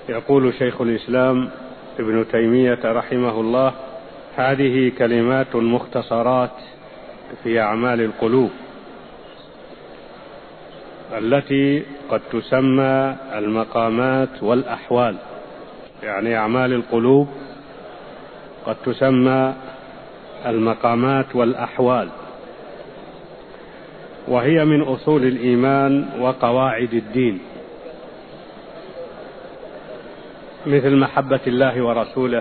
يقول شيخ الإسلام ابن تيمية رحمه الله: هذه كلمات مختصرات في أعمال القلوب التي قد تسمى المقامات والأحوال. يعني أعمال القلوب قد تسمى المقامات والأحوال، وهي من أصول الإيمان وقواعد الدين، مثل محبة الله ورسوله،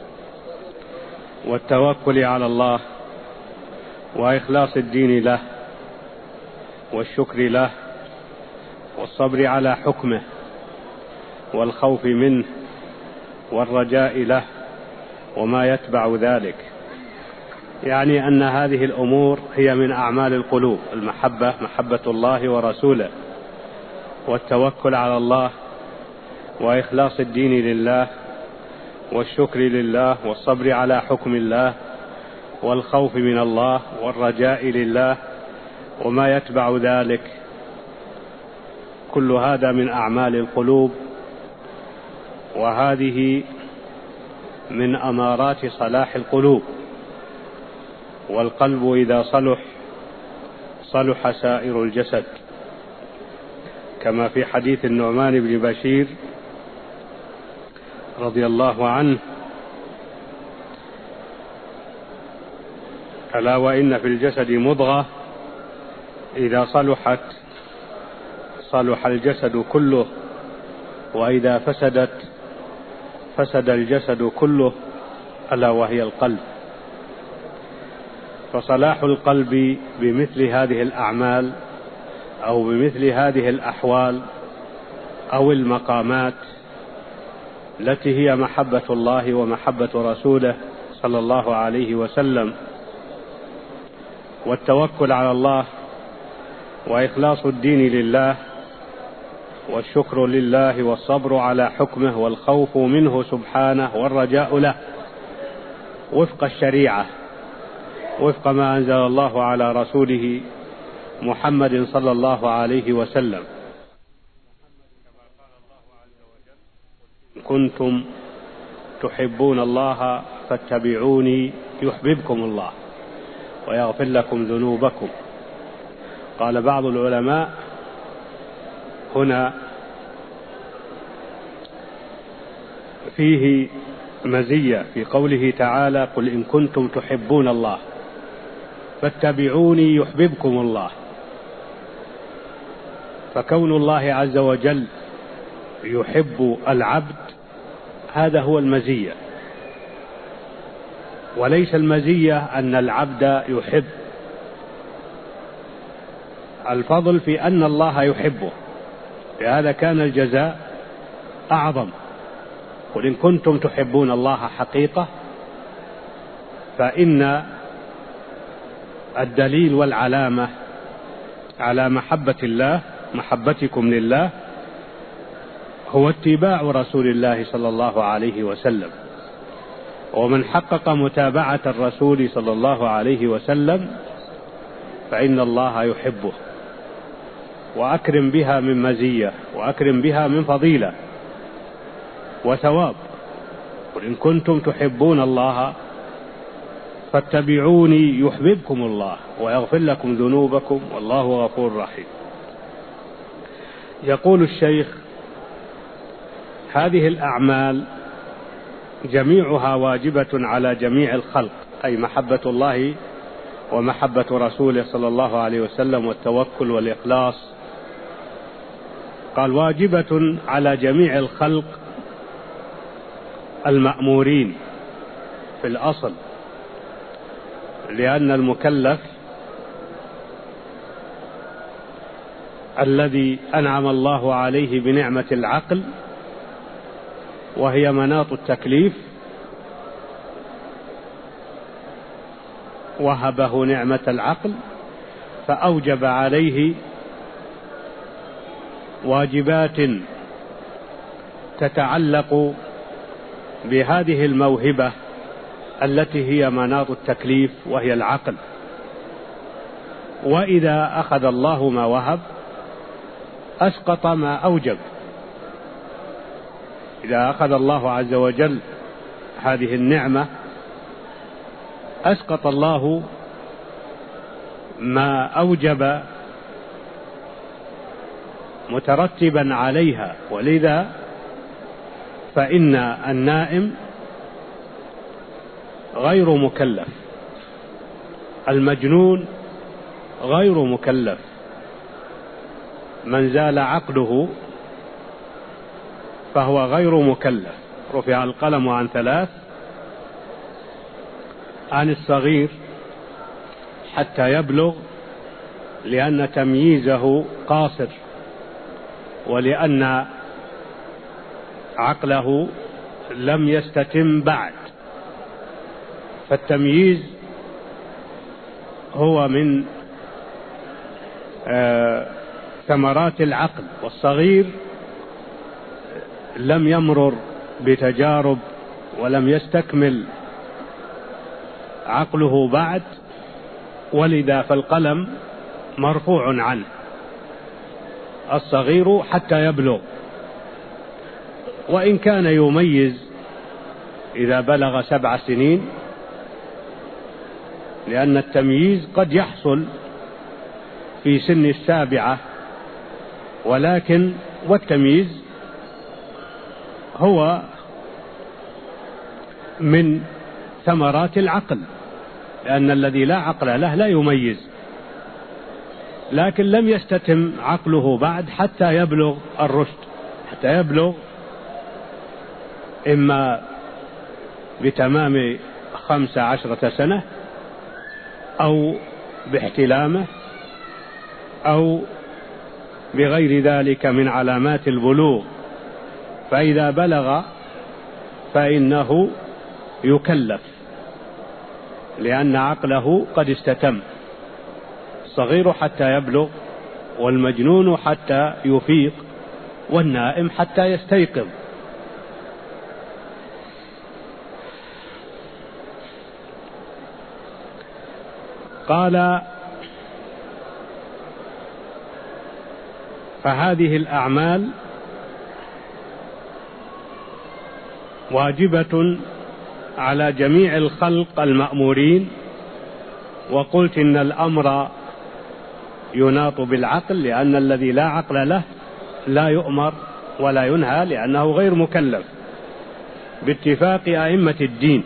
والتوكل على الله، وإخلاص الدين له، والشكر له، والصبر على حكمه، والخوف منه، والرجاء له، وما يتبع ذلك. يعني أن هذه الأمور هي من أعمال القلوب: المحبة، محبة الله ورسوله، والتوكل على الله، وإخلاص الدين لله، والشكر لله، والصبر على حكم الله، والخوف من الله، والرجاء لله، وما يتبع ذلك. كل هذا من أعمال القلوب، وهذه من أمارات صلاح القلوب. والقلب إذا صلح صلح سائر الجسد، كما في حديث النعمان بن بشير رضي الله عنه: ألا وإن في الجسد مضغة إذا صلحت صلح الجسد كله، وإذا فسدت فسد الجسد كله، ألا وهي القلب. فصلاح القلب بمثل هذه الأعمال أو بمثل هذه الأحوال أو المقامات التي هي محبة الله ومحبة رسوله صلى الله عليه وسلم، والتوكل على الله، وإخلاص الدين لله، والشكر لله، والصبر على حكمه، والخوف منه سبحانه، والرجاء له وفق الشريعة، وفق ما أنزل الله على رسوله محمد صلى الله عليه وسلم. كنتم تحبون الله فاتبعوني يحببكم الله ويغفر لكم ذنوبكم. قال بعض العلماء هنا فيه مزية في قوله تعالى: قل إن كنتم تحبون الله فاتبعوني يحببكم الله. فكون الله عز وجل يحب العبد هذا هو المزية، وليس المزية أن العبد يحب. الفضل في أن الله يحبه، لهذا كان الجزاء أعظم. قل إن كنتم تحبون الله حقيقة، فإن الدليل والعلامة على محبة الله، محبتكم لله، هو اتباع رسول الله صلى الله عليه وسلم. ومن حقق متابعة الرسول صلى الله عليه وسلم فإن الله يحبه، وأكرم بها من مزية، وأكرم بها من فضيلة وثواب. قل إن كنتم تحبون الله فاتبعوني يحببكم الله ويغفر لكم ذنوبكم والله غفور رحيم. يقول الشيخ: هذه الأعمال جميعها واجبة على جميع الخلق، أي محبة الله ومحبة رسوله صلى الله عليه وسلم، والتوكل والإخلاص. قال: واجبة على جميع الخلق المأمورين في الأصل، لأن المكلف الذي أنعم الله عليه بنعمة العقل، وهي مناط التكليف، وهبه نعمة العقل فأوجب عليه واجبات تتعلق بهذه الموهبة التي هي مناط التكليف وهي العقل. وإذا أخذ الله ما وهب أسقط ما أوجب. إذا أخذ الله عز وجل هذه النعمة أسقط الله ما أوجب مترتبا عليها، ولذا فإن النائم غير مكلف، المجنون غير مكلف، من زال عقله فهو غير مكلف. رفع القلم عن 3: عن الصغير حتى يبلغ لأن تمييزه قاصر، ولأن عقله لم يستتم بعد، فالتمييز هو من ثمرات العقل، والصغير لم يمرر بتجارب ولم يستكمل عقله بعد، ولذا فالقلم مرفوع عنه الصغير حتى يبلغ، وإن كان يميز إذا بلغ 7 سنين، لأن التمييز قد يحصل في سن 7، ولكن والتمييز هو من ثمرات العقل، لأن الذي لا عقل له لا يميز، لكن لم يستتم عقله بعد حتى يبلغ الرشد، حتى يبلغ إما بتمام 15 سنة أو باحتلامه أو بغير ذلك من علامات البلوغ. فإذا بلغ فإنه يكلف لأن عقله قد استتم، الصغير حتى يبلغ، والمجنون حتى يفيق، والنائم حتى يستيقظ. قال: فهذه الأعمال واجبة على جميع الخلق المأمورين، وقلت إن الأمر يناط بالعقل، لأن الذي لا عقل له لا يؤمر ولا ينهى، لأنه غير مكلف باتفاق أئمة الدين.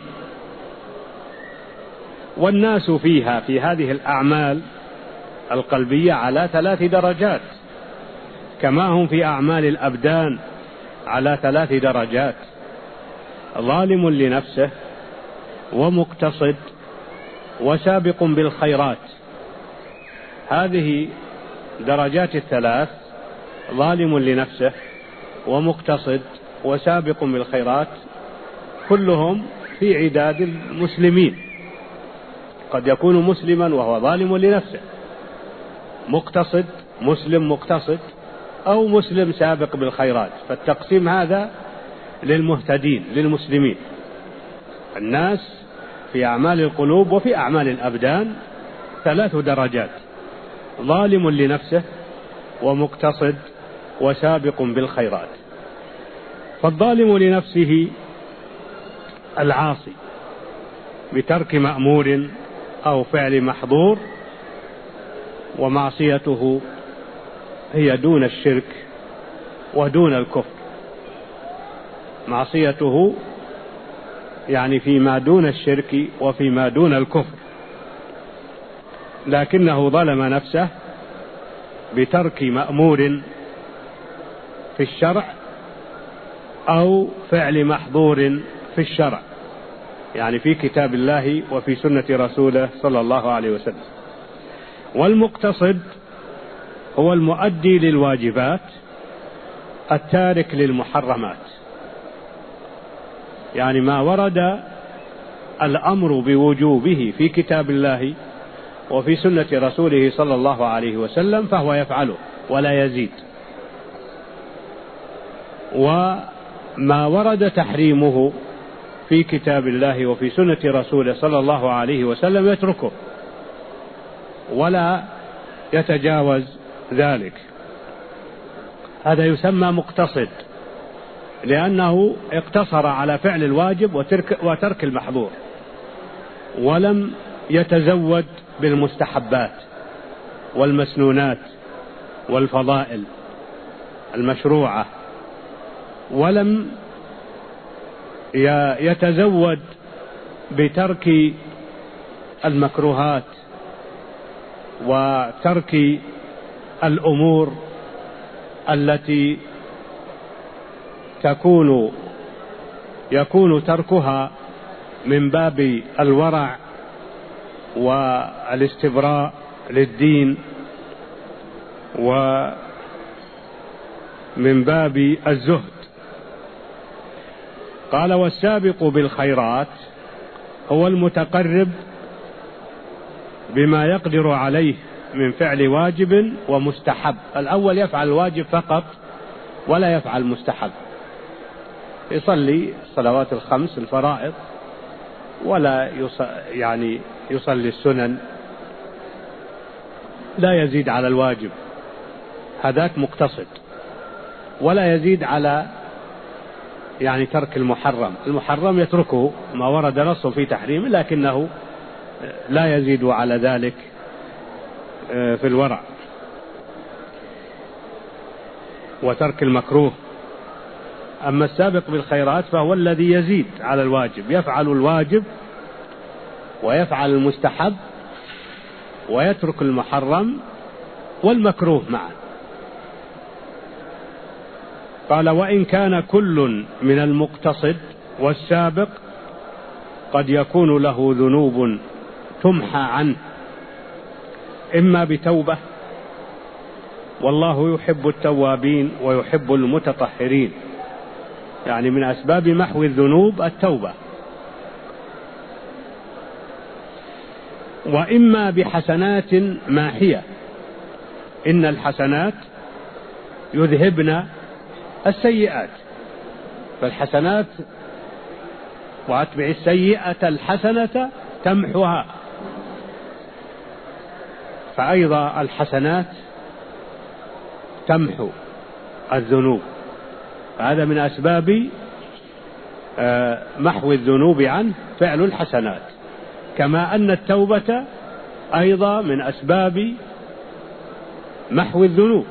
والناس فيها في هذه الأعمال القلبية على 3 درجات، كما هم في أعمال الأبدان على 3 درجات: ظالم لنفسه، ومقتصد، وسابق بالخيرات. هذه درجات 3: ظالم لنفسه ومقتصد وسابق بالخيرات، كلهم في عداد المسلمين. قد يكون مسلما وهو ظالم لنفسه، مقتصد مسلم مقتصد، أو مسلم سابق بالخيرات. فالتقسيم هذا للمهتدين للمسلمين. الناس في أعمال القلوب وفي أعمال الأبدان 3 درجات: ظالم لنفسه ومقتصد وسابق بالخيرات. فالظالم لنفسه العاصي بترك مأمور أو فعل محظور، ومعصيته هي دون الشرك ودون الكفر. معصيته يعني فيما دون الشرك وفيما دون الكفر، لكنه ظلم نفسه بترك مأمور في الشرع أو فعل محظور في الشرع، يعني في كتاب الله وفي سنة رسوله صلى الله عليه وسلم. والمقتصد هو المؤدي للواجبات التارك للمحرمات، يعني ما ورد الأمر بوجوبه في كتاب الله وفي سنة رسوله صلى الله عليه وسلم فهو يفعله ولا يزيد، وما ورد تحريمه في كتاب الله وفي سنة رسوله صلى الله عليه وسلم يتركه ولا يتجاوز ذلك. هذا يسمى مقتصد. لأنه اقتصر على فعل الواجب وترك المحظور، ولم يتزود بالمستحبات والمسنونات والفضائل المشروعة، ولم يتزود بترك المكروهات وترك الأمور التي يكون تركها من باب الورع والاستبراء للدين ومن باب الزهد. قال: والسابق بالخيرات هو المتقرب بما يقدر عليه من فعل واجب ومستحب. الأول يفعل الواجب فقط ولا يفعل مستحب، يصلي الصلوات الخمس الفرائض ولا يصلي السنن، لا يزيد على الواجب، هذاك مقتصد، ولا يزيد على ترك المحرم يتركه ما ورد نص في تحريمه، لكنه لا يزيد على ذلك في الورع وترك المكروه. أما السابق بالخيرات فهو الذي يزيد على الواجب، يفعل الواجب ويفعل المستحب ويترك المحرم والمكروه معا. قال: وإن كان كل من المقتصد والسابق قد يكون له ذنوب تمحى عنه، إما بتوبة، والله يحب التوابين ويحب المتطهرين، من أسباب محو الذنوب التوبة، وإما بحسنات ماحية، إن الحسنات يذهبن السيئات، فالحسنات وأتبع السيئة الحسنة تمحها، فأيضا الحسنات تمحو الذنوب، هذا من أسباب محو الذنوب عنه فعل الحسنات، كما أن التوبة أيضا من أسباب محو الذنوب.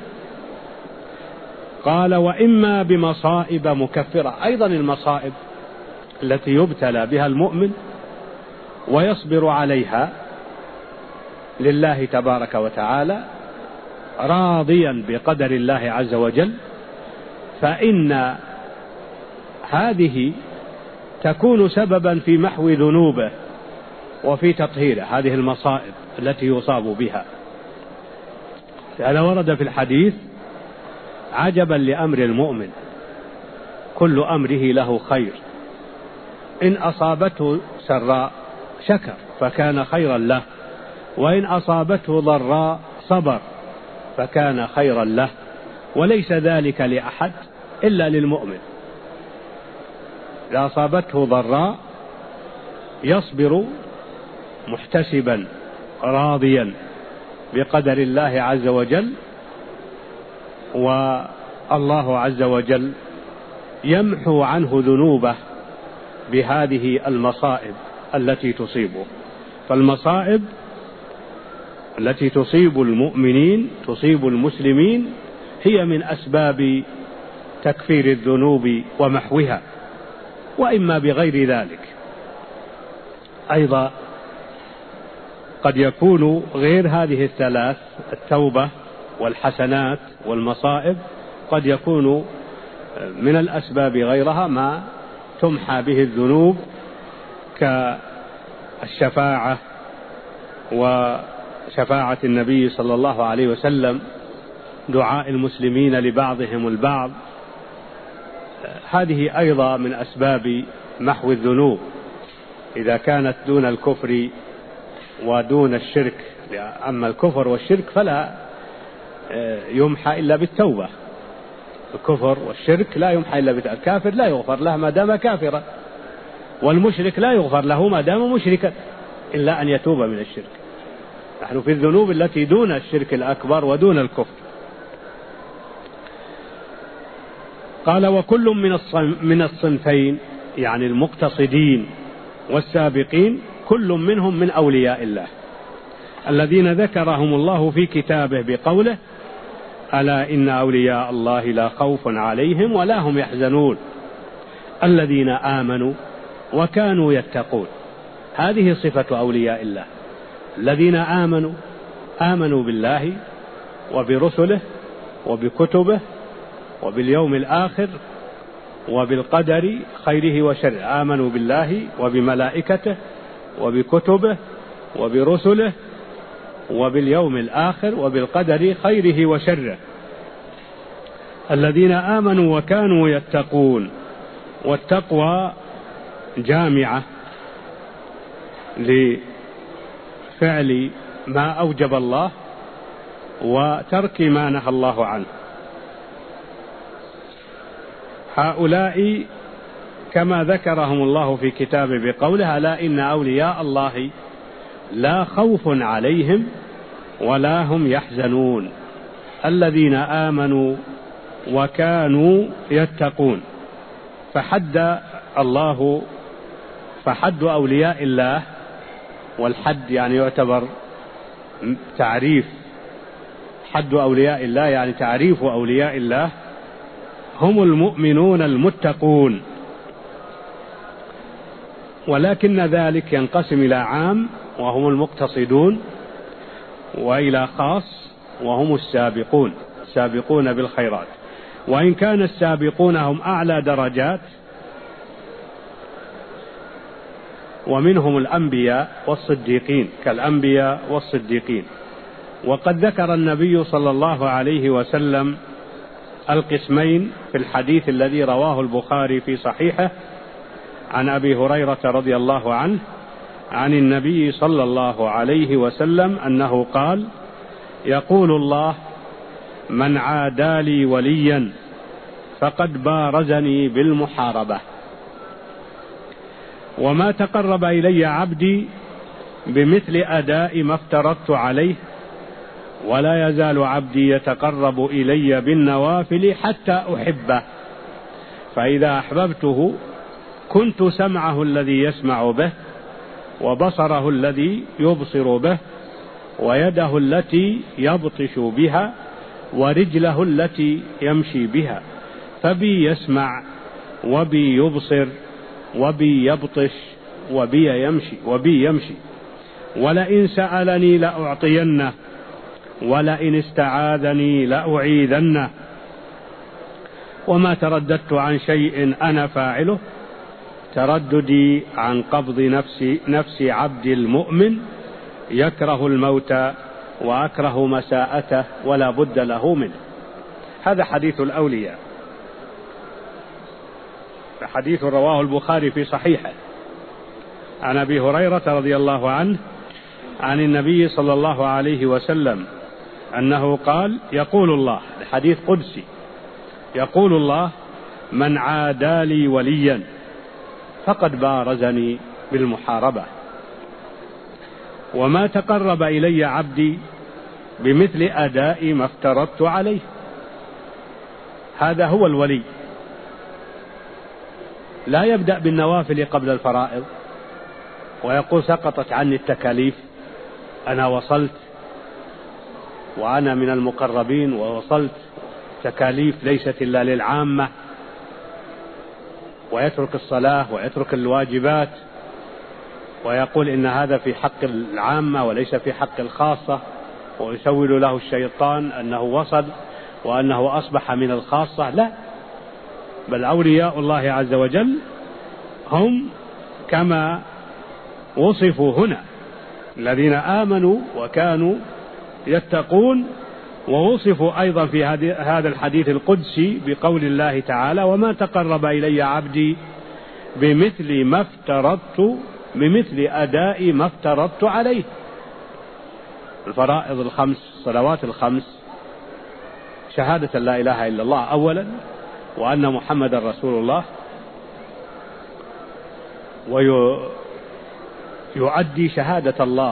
قال: وإما بمصائب مكفرة، أيضا المصائب التي يبتلى بها المؤمن ويصبر عليها لله تبارك وتعالى راضيا بقدر الله عز وجل، فإن هذه تكون سببا في محو ذنوبه وفي تطهيره، هذه المصائب التي يصاب بها. هذا ورد في الحديث: عجبا لأمر المؤمن، كل أمره له خير، إن أصابته سراء شكر فكان خيرا له، وإن أصابته ضراء صبر فكان خيرا له، وليس ذلك لأحد إلا للمؤمن. إذا أصابته ضراء يصبر محتسبا راضيا بقدر الله عز وجل، والله عز وجل يمحو عنه ذنوبه بهذه المصائب التي تصيبه. فالمصائب التي تصيب المؤمنين تصيب المسلمين هي من أسباب تكفير الذنوب ومحوها، وإما بغير ذلك. أيضا قد يكون غير هذه الثلاث، التوبة والحسنات والمصائب، قد يكون من الأسباب غيرها ما تمحى به الذنوب، كالشفاعة وشفاعة النبي صلى الله عليه وسلم، دعاء المسلمين لبعضهم البعض، هذه أيضا من أسباب محو الذنوب إذا كانت دون الكفر ودون الشرك. أما الكفر والشرك فلا يمحى إلا بالتوبة، الكفر والشرك لا يمحى إلا بالتوبة. الكافر لا يغفر له ما دام كافرا، والمشرك لا يغفر له ما دام مشركا إلا أن يتوب من الشرك. نحن في الذنوب التي دون الشرك الأكبر ودون الكفر. قال وكل من الصنفين يعني المقتصدين والسابقين كل منهم من أولياء الله الذين ذكرهم الله في كتابه بقوله ألا إن أولياء الله لا خوف عليهم ولا هم يحزنون الذين آمنوا وكانوا يتقون. هذه صفة أولياء الله الذين آمنوا بالله وبرسله وبكتبه وباليوم الآخر وبالقدر خيره وشره. آمنوا بالله وبملائكته وبكتبه وبرسله وباليوم الآخر وبالقدر خيره وشره. الذين آمنوا وكانوا يتقون. والتقوى جامعة لفعل ما أوجب الله وترك ما نهى الله عنه. هؤلاء كما ذكرهم الله في كتابه بقوله ألا إن أولياء الله لا خوف عليهم ولا هم يحزنون الذين آمنوا وكانوا يتقون. فحد أولياء الله، والحد يعني يعتبر تعريف، حد أولياء الله يعني تعريف أولياء الله هم المؤمنون المتقون، ولكن ذلك ينقسم إلى عام وهم المقتصدون، وإلى خاص وهم السابقون بالخيرات. وإن كان السابقون هم أعلى درجات، ومنهم الأنبياء والصديقين كالأنبياء والصديقين. وقد ذكر النبي صلى الله عليه وسلم القسمين في الحديث الذي رواه البخاري في صحيحه عن أبي هريرة رضي الله عنه عن النبي صلى الله عليه وسلم أنه قال يقول الله من عادى لي وليا فقد بارزني بالمحاربة وما تقرب إلي عبدي بمثل أداء ما افترضت عليه ولا يزال عبدي يتقرب إلي بالنوافل حتى أحبه فإذا أحببته كنت سمعه الذي يسمع به وبصره الذي يبصر به ويده التي يبطش بها ورجله التي يمشي بها فبي يسمع وبي يبصر وبي يبطش وبي يمشي ولئن سألني لأعطينه ولئن استعاذني لأعيذنه وما ترددت عن شيء أنا فاعله ترددي عن قبض نفس عبد المؤمن يكره الموت وأكره مساءته ولا بد له منه. هذا حديث الأولياء، حديث رواه البخاري في صحيحه عن أبي هريرة رضي الله عنه عن النبي صلى الله عليه وسلم أنه قال يقول الله، الحديث قدسي، يقول الله من عادى لي وليا فقد بارزني بالمحاربة وما تقرب إلي عبدي بمثل أداء ما افترضت عليه. هذا هو الولي، لا يبدأ بالنوافل قبل الفرائض ويقول سقطت عني التكاليف، أنا وصلت وأنا من المقربين ووصلت، تكاليف ليست إلا للعامة، ويترك الصلاة ويترك الواجبات ويقول إن هذا في حق العامة وليس في حق الخاصة، ويسول له الشيطان أنه وصل وأنه أصبح من الخاصة. لا، بل أولياء الله عز وجل هم كما وصفوا هنا الذين آمنوا وكانوا يتقون، ووصفوا أيضا في هذا الحديث القدسي بقول الله تعالى وما تقرب إلي عبدي بمثل أداء ما افترضت عليه. الفرائض الخمس، الصلوات الخمس، شهادة لا إله إلا الله أولا وأن محمد رسول الله، ويؤدي شهادة الله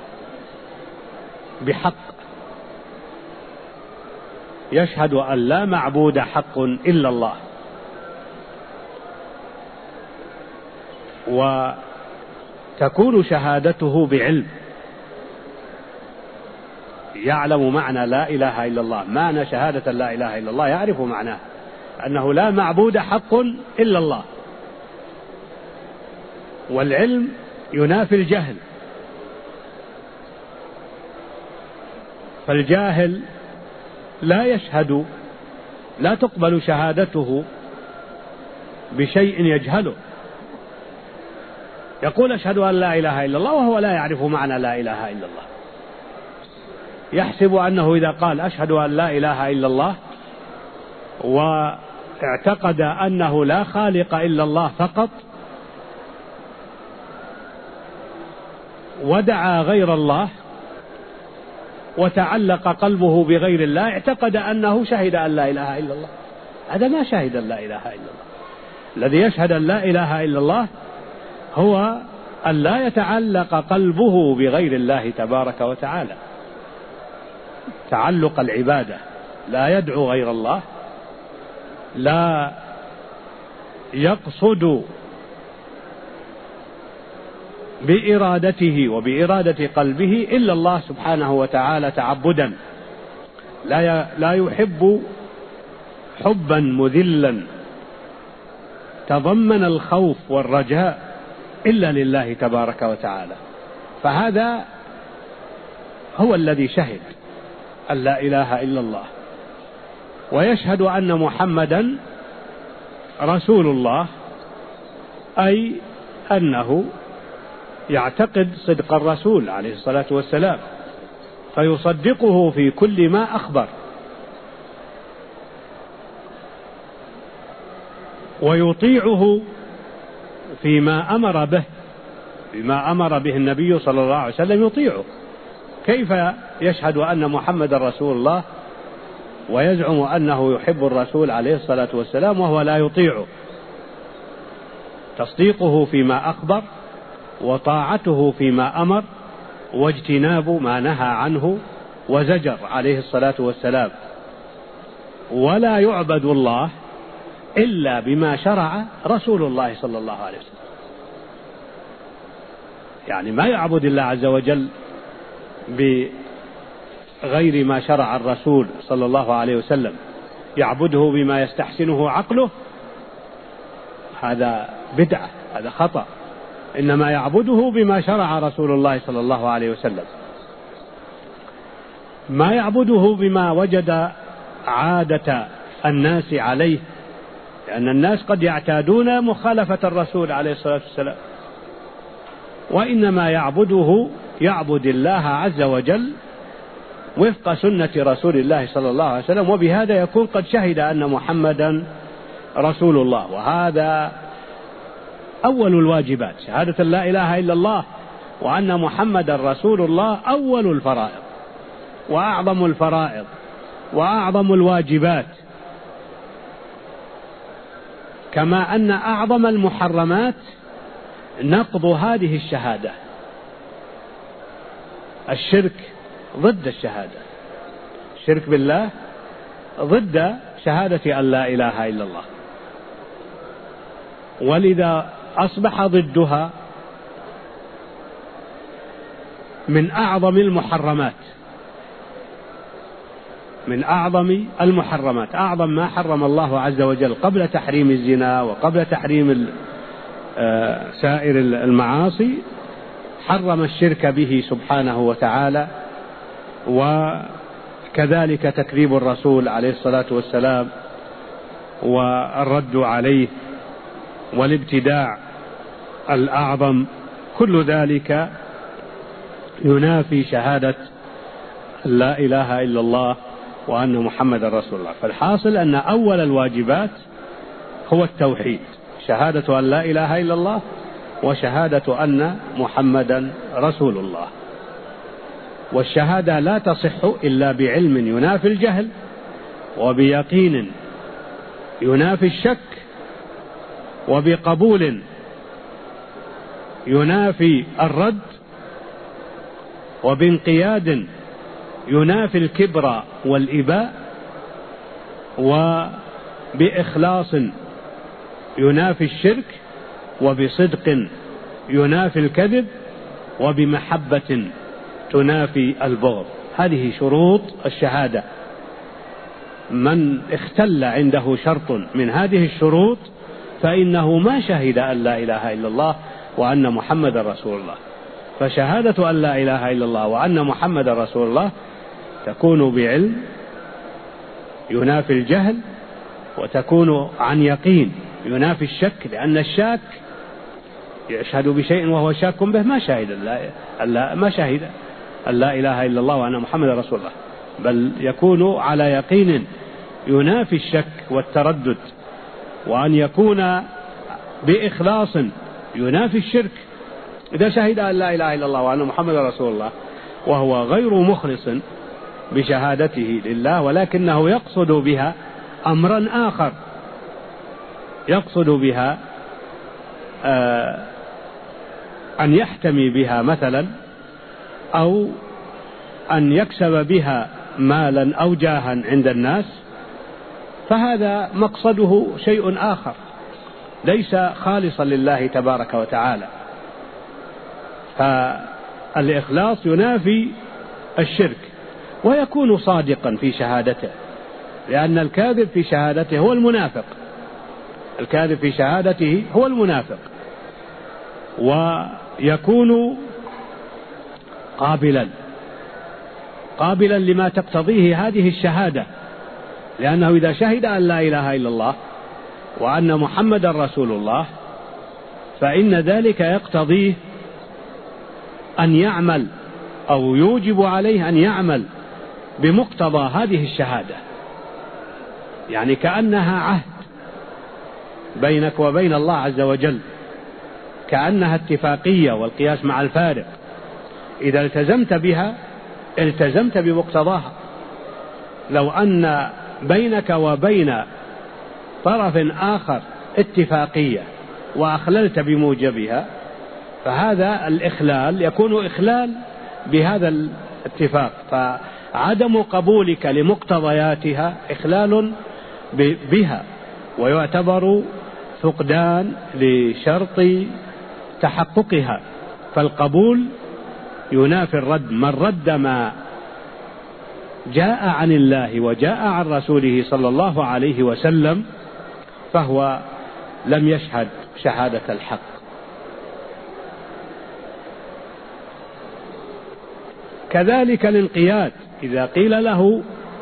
بحق، يشهد أن لا معبود حق إلا الله وتكون شهادته بعلم، يعلم معنى لا إله إلا الله، معنى شهادة لا إله إلا الله، يعرف معناه أنه لا معبود حق إلا الله. والعلم ينافي الجهل، فالجاهل لا يشهد، لا تقبل شهادته بشيء يجهله، يقول أشهد أن لا إله إلا الله وهو لا يعرف معنى لا إله إلا الله، يحسب أنه إذا قال أشهد أن لا إله إلا الله واعتقد أنه لا خالق إلا الله فقط ودعا غير الله وتعلق قلبه بغير الله، اعتقد أنه شهد أن لا إله إلا الله. هذا ما شهد أن لا إله إلا الله. الذي يشهد أن لا إله إلا الله هو أن لا يتعلق قلبه بغير الله تبارك وتعالى، تعلق العبادة، لا يدعو غير الله، لا يقصد بإرادته وبإرادة قلبه إلا الله سبحانه وتعالى تعبدا، لا يحب حبا مذلا تضمن الخوف والرجاء إلا لله تبارك وتعالى. فهذا هو الذي شهد أن لا إله إلا الله ويشهد أن محمدا رسول الله، أي أنه يعتقد صدق الرسول عليه الصلاة والسلام فيصدقه في كل ما أخبر، ويطيعه فيما أمر به، بما أمر به النبي صلى الله عليه وسلم يطيعه. كيف يشهد أن محمد رسول الله ويزعم أنه يحب الرسول عليه الصلاة والسلام وهو لا يطيعه؟ تصديقه فيما أخبر وطاعته فيما أمر واجتناب ما نهى عنه وزجر عليه الصلاة والسلام. ولا يعبد الله إلا بما شرع رسول الله صلى الله عليه وسلم، يعني ما يعبد الله عز وجل بغير ما شرع الرسول صلى الله عليه وسلم، يعبده بما يستحسنه عقله، هذا بدعة، هذا خطأ. إنما يعبده بما شرع رسول الله صلى الله عليه وسلم، ما يعبده بما وجد عادة الناس عليه، لأن الناس قد يعتادون مخالفة الرسول عليه الصلاة والسلام، وإنما يعبد الله عز وجل وفق سنة رسول الله صلى الله عليه وسلم، وبهذا يكون قد شهد أن محمدا رسول الله. وهذا أول الواجبات، شهادة لا إله إلا الله وأن محمدا رسول الله أول الفرائض وأعظم الفرائض وأعظم الواجبات، كما أن أعظم المحرمات نقض هذه الشهادة. الشرك ضد الشهادة، الشرك بالله ضد شهادة أن لا إله إلا الله، ولذا أصبح ضدها من أعظم المحرمات، من أعظم المحرمات، أعظم ما حرم الله عز وجل قبل تحريم الزنا وقبل تحريم سائر المعاصي، حرم الشرك به سبحانه وتعالى، وكذلك تكذيب الرسول عليه الصلاة والسلام والرد عليه والابتداع الأعظم، كل ذلك ينافي شهادة لا إله إلا الله وأن محمد رسول الله. فالحاصل أن أول الواجبات هو التوحيد، شهادة أن لا إله إلا الله وشهادة أن محمدا رسول الله. والشهادة لا تصح إلا بعلم ينافي الجهل، وبيقين ينافي الشك، وبقبول ينافي الرد، وبانقياد ينافي الكبر والإباء، وبإخلاص ينافي الشرك، وبصدق ينافي الكذب، وبمحبة تنافي البغض. هذه شروط الشهادة. من اختل عنده شرط من هذه الشروط فإنه ما شهد أن لا إله إلا الله وأن محمد رسول الله. فشهادة أن لا إله إلا الله وأن محمد رسول الله تكون بعلم ينافي الجهل، وتكون عن يقين ينافي الشك، لأن الشاك يشهد بشيء وهو شاك به ما شهد أن لا إله إلا الله وأن محمد رسول الله، بل يكون على يقين ينافي الشك والتردد، وأن يكون بإخلاص ينافي الشرك. إذا شهد أن لا إله إلا الله وأن محمد رسول الله وهو غير مخلص بشهادته لله، ولكنه يقصد بها أمرا آخر، يقصد بها أن يحتمي بها مثلا، أو أن يكسب بها مالا أو جاها عند الناس، فهذا مقصده شيء آخر ليس خالصا لله تبارك وتعالى. فالإخلاص ينافي الشرك، ويكون صادقا في شهادته، لأن الكاذب في شهادته هو المنافق، الكاذب في شهادته هو المنافق. ويكون قابلا لما تقتضيه هذه الشهادة، لأنه إذا شهد أن لا إله إلا الله وأن محمد رسول الله فإن ذلك يقتضيه أن يعمل، أو يوجب عليه أن يعمل بمقتضى هذه الشهادة، يعني كأنها عهد بينك وبين الله عز وجل، كأنها اتفاقية والقياس مع الفارق. إذا التزمت بها التزمت بمقتضاها. لو أن بينك وبين طرف آخر اتفاقية وأخللت بموجبها، فهذا الإخلال يكون إخلال بهذا الاتفاق، فعدم قبولك لمقتضياتها إخلال بها، ويعتبر فقدان لشرط تحققها. فالقبول ينافي الرد. من رد ما جاء عن الله وجاء عن رسوله صلى الله عليه وسلم فهو لم يشهد شهادة الحق. كذلك الانقياد، إذا قيل له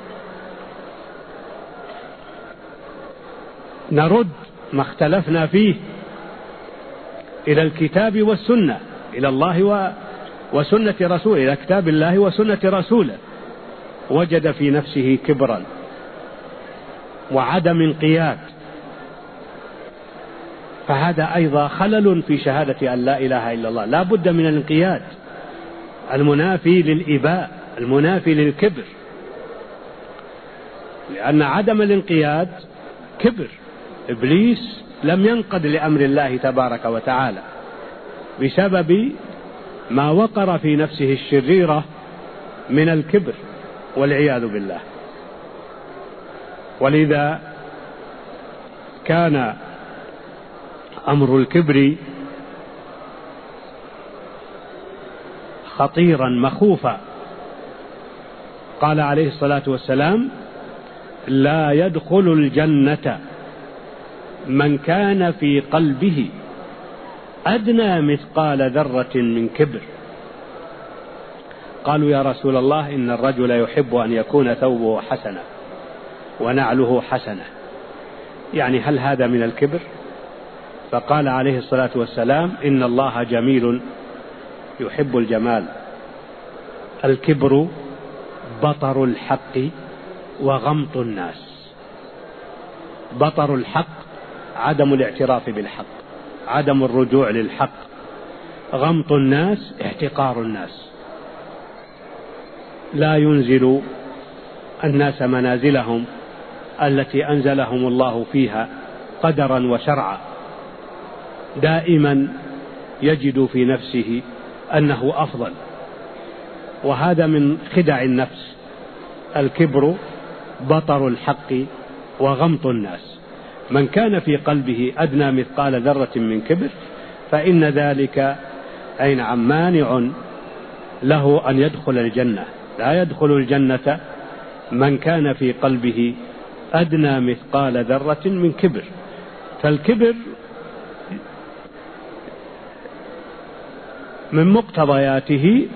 نرد ما اختلفنا فيه إلى الكتاب والسنة، إلى الله وسنة رسوله، إلى كتاب الله وسنة رسوله، وجد في نفسه كبرا وعدم انقياد، فهذا أيضا خلل في شهادة أن لا إله إلا الله. لا بد من الانقياد المنافي للإباء، المنافي للكبر، لأن عدم الانقياد كبر. إبليس لم ينقد لأمر الله تبارك وتعالى بسبب ما وقر في نفسه الشريرة من الكبر والعياذ بالله. ولذا كان أمر الكبر خطيرا مخوفا. قال عليه الصلاة والسلام: لا يدخل الجنة من كان في قلبه أدنى مثقال ذرة من كبر. قالوا: يا رسول الله، إن الرجل يحب أن يكون ثوبه حسنة ونعله حسنة، يعني هل هذا من الكبر؟ فقال عليه الصلاة والسلام: إن الله جميل يحب الجمال. الكبر بطر الحق وغمط الناس. بطر الحق عدم الاعتراف بالحق، عدم الرجوع للحق. غمط الناس احتقار الناس. لا ينزل الناس منازلهم التي أنزلهم الله فيها قدرا وشرعا، دائما يجد في نفسه أنه أفضل، وهذا من خدع النفس. الكبر بطر الحق وغمط الناس. من كان في قلبه أدنى مثقال ذرة من كبر فإن ذلك أي نعم مانع له أن يدخل الجنة. لا يدخل الجنة من كان في قلبه أدنى مثقال ذرة من كبر. فالكبر من مقتضياته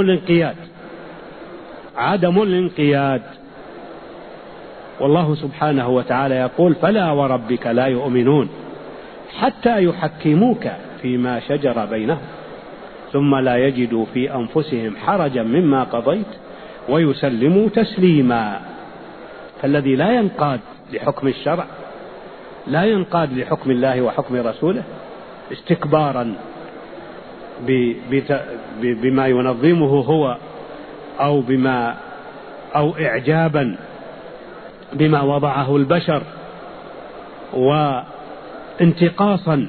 عدم الانقياد. والله سبحانه وتعالى يقول: فلا وربك لا يؤمنون حتى يحكموك فيما شجر بينهم ثم لا يجدوا في أنفسهم حرجا مما قضيت ويسلموا تسليما. فالذي لا ينقاد لحكم الشرع، لا ينقاد لحكم الله وحكم رسوله استكبارا بما ينظمه هو أو إعجابا بما وضعه البشر وانتقاصا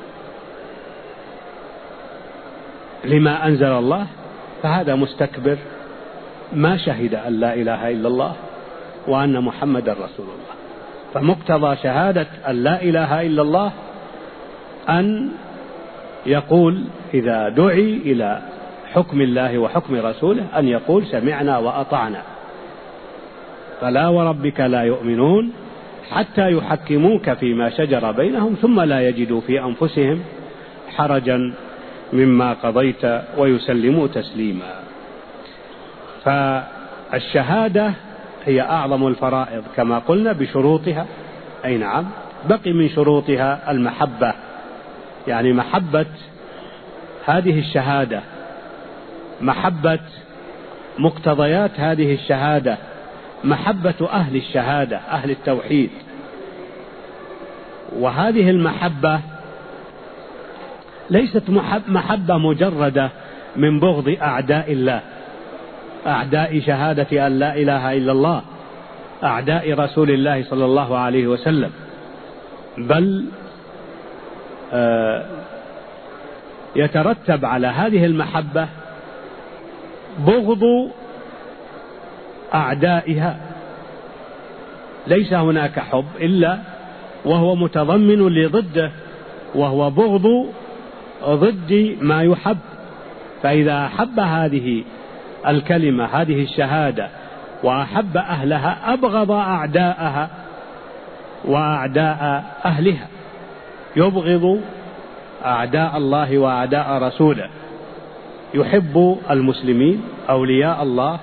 لما أنزل الله، فهذا مستكبر ما شهد أن لا إله إلا الله وأن محمد رسول الله. فمقتضى شهادة أن لا إله إلا الله أن يقول إذا دعي إلى حكم الله وحكم رسوله أن يقول: سمعنا وأطعنا. فلا وربك لا يؤمنون حتى يحكموك فيما شجر بينهم ثم لا يجدوا في أنفسهم حرجا مما قضيت ويسلموا تسليما. فالشهادة هي أعظم الفرائض كما قلنا بشروطها. أي نعم، بقي من شروطها المحبة، يعني محبة هذه الشهادة، محبة مقتضيات هذه الشهادة، محبة أهل الشهادة أهل التوحيد. وهذه المحبة ليست محبة مجردة من بغض أعداء الله، أعداء شهادة أن لا إله إلا الله، أعداء رسول الله صلى الله عليه وسلم، بل يترتب على هذه المحبة بغض أعدائها. ليس هناك حب إلا وهو متضمن لضده، وهو بغض ضد ما يحب. فإذا أحب هذه الكلمة هذه الشهادة وأحب أهلها أبغض أعداءها وأعداء أهلها، يبغض أعداء الله وأعداء رسوله، يحب المسلمين أولياء الله،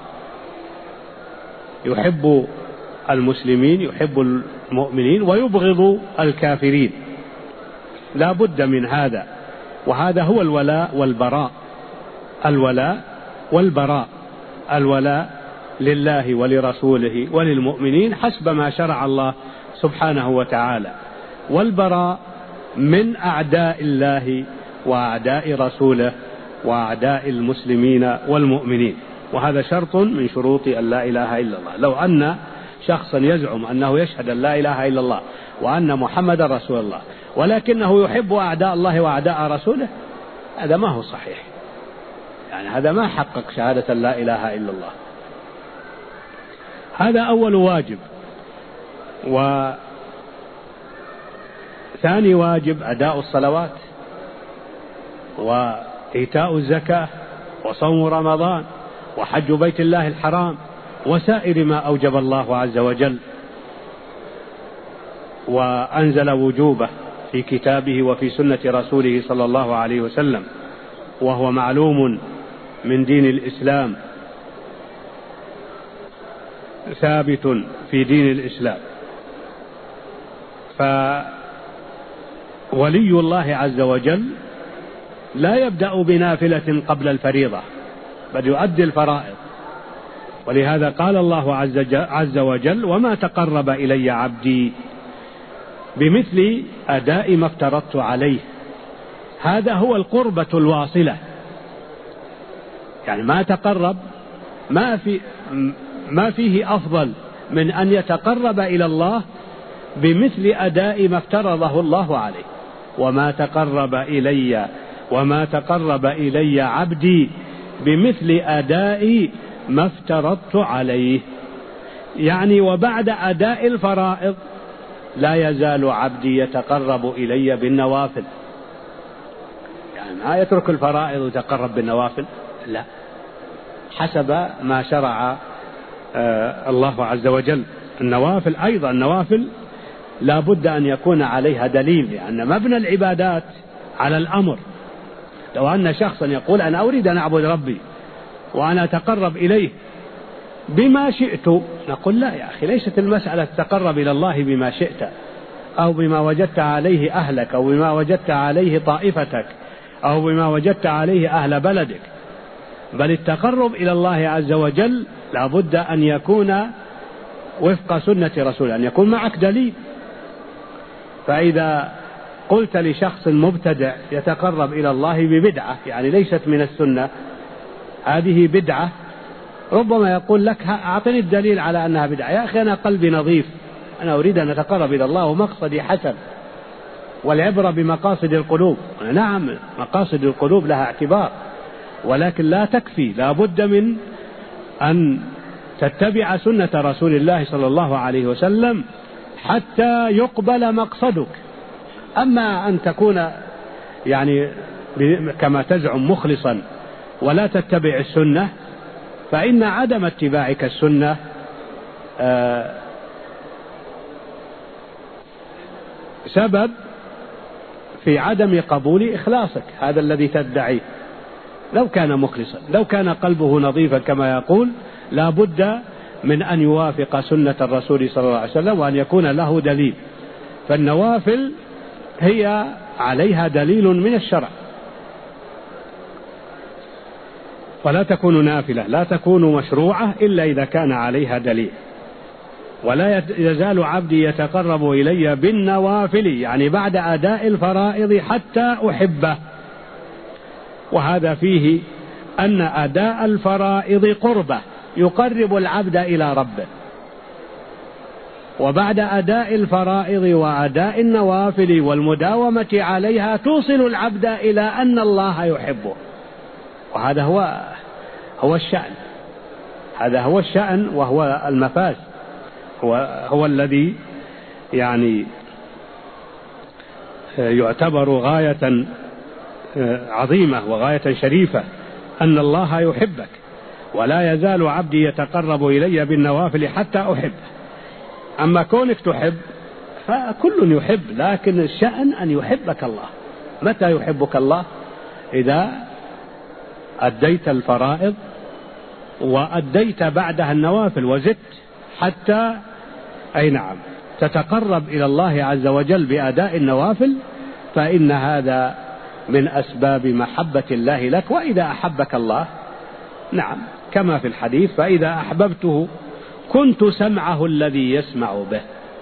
يحب المسلمين، يحب المؤمنين، ويبغض الكافرين. لا بد من هذا، وهذا هو الولاء والبراء. الولاء والبراء، الولاء لله ولرسوله وللمؤمنين حسب ما شرع الله سبحانه وتعالى، والبراء من أعداء الله وأعداء رسوله وأعداء المسلمين والمؤمنين. وهذا شرط من شروط أن لا إله إلا الله. لو أن شخصا يزعم أنه يشهد أن لا إله إلا الله وأن محمد رسول الله ولكنه يحب أعداء الله وأعداء رسوله، هذا ما هو صحيح، يعني هذا ما حقق شهادة لا إله إلا الله. هذا أول واجب. وثاني واجب أداء الصلوات وإيتاء الزكاة وصوم رمضان وحج بيت الله الحرام وسائر ما أوجب الله عز وجل وأنزل وجوبه في كتابه وفي سنة رسوله صلى الله عليه وسلم، وهو معلوم من دين الإسلام، ثابت في دين الإسلام. فولي الله عز وجل لا يبدأ بنافلة قبل الفريضة، بل يؤدي الفرائض. ولهذا قال الله عز وجل: وما تقرب إلي عبدي بمثل أداء ما افترضت عليه. هذا هو القربة الواصلة، يعني ما تقرب، ما فيه أفضل من أن يتقرب إلى الله بمثل أداء ما افترضه الله عليه. وما تقرب إلي عبدي بمثل أداء ما افترضت عليه، يعني وبعد أداء الفرائض لا يزال عبدي يتقرب إلي بالنوافل، يعني ما يترك الفرائض ويتقرب بالنوافل، لا، حسب ما شرع الله عز وجل. النوافل أيضا، النوافل لا بد أن يكون عليها دليل، لأن مبنى العبادات على الأمر. لو أن شخصا يقول أنا أريد أن أعبد ربي وأنا أتقرب إليه بما شئت، نقول لا يا أخي، ليست المسألة تتقرب إلى الله بما شئت أو بما وجدت عليه أهلك أو بما وجدت عليه طائفتك أو بما وجدت عليه أهل بلدك، بل التقرب إلى الله عز وجل لا بد أن يكون وفق سنة رسوله، أن يكون معك دليل. فإذا قلت لشخص مبتدع يتقرب إلى الله ببدعة، يعني ليست من السنة، هذه بدعة، ربما يقول لك أعطني الدليل على أنها بدعة. يا أخي أنا قلبي نظيف، أنا أريد أن أتقرب إلى الله ومقصدي حسن، والعبرة بمقاصد القلوب. نعم، مقاصد القلوب لها اعتبار، ولكن لا تكفي، لا بد من أن تتبع سنة رسول الله صلى الله عليه وسلم حتى يقبل مقصدك. أما أن تكون يعني كما تزعم مخلصا ولا تتبع السنة، فإن عدم اتباعك السنة سبب في عدم قبول إخلاصك، هذا الذي تدعيه. لو كان مخلصا، لو كان قلبه نظيفا كما يقول، لا بد من أن يوافق سنة الرسول صلى الله عليه وسلم وأن يكون له دليل. فالنوافل هي عليها دليل من الشرع، ولا تكون نافلة، لا تكون مشروعة إلا إذا كان عليها دليل. ولا يزال عبدي يتقرب إلي بالنوافل، يعني بعد أداء الفرائض حتى أحبه. وهذا فيه أن أداء الفرائض قربة يقرب العبد إلى ربه، وبعد أداء الفرائض وأداء النوافل والمداومة عليها توصل العبد إلى أن الله يحبه. وهذا هو الشأن، هذا هو الشأن وهو المفاز، هو الذي يعني يعتبر غاية عظيمة وغاية شريفة، أن الله يحبك. ولا يزال عبدي يتقرب إلي بالنوافل حتى أحبه. أما كونك تحب فكل يحب، لكن الشأن أن يحبك الله. متى يحبك الله؟ إذا أديت الفرائض وأديت بعدها النوافل وزدت حتى تتقرب إلى الله عز وجل بأداء النوافل، فإن هذا من أسباب محبة الله لك. وإذا أحبك الله، نعم، كما في الحديث: فإذا أحببته كنت سمعه الذي يسمع به،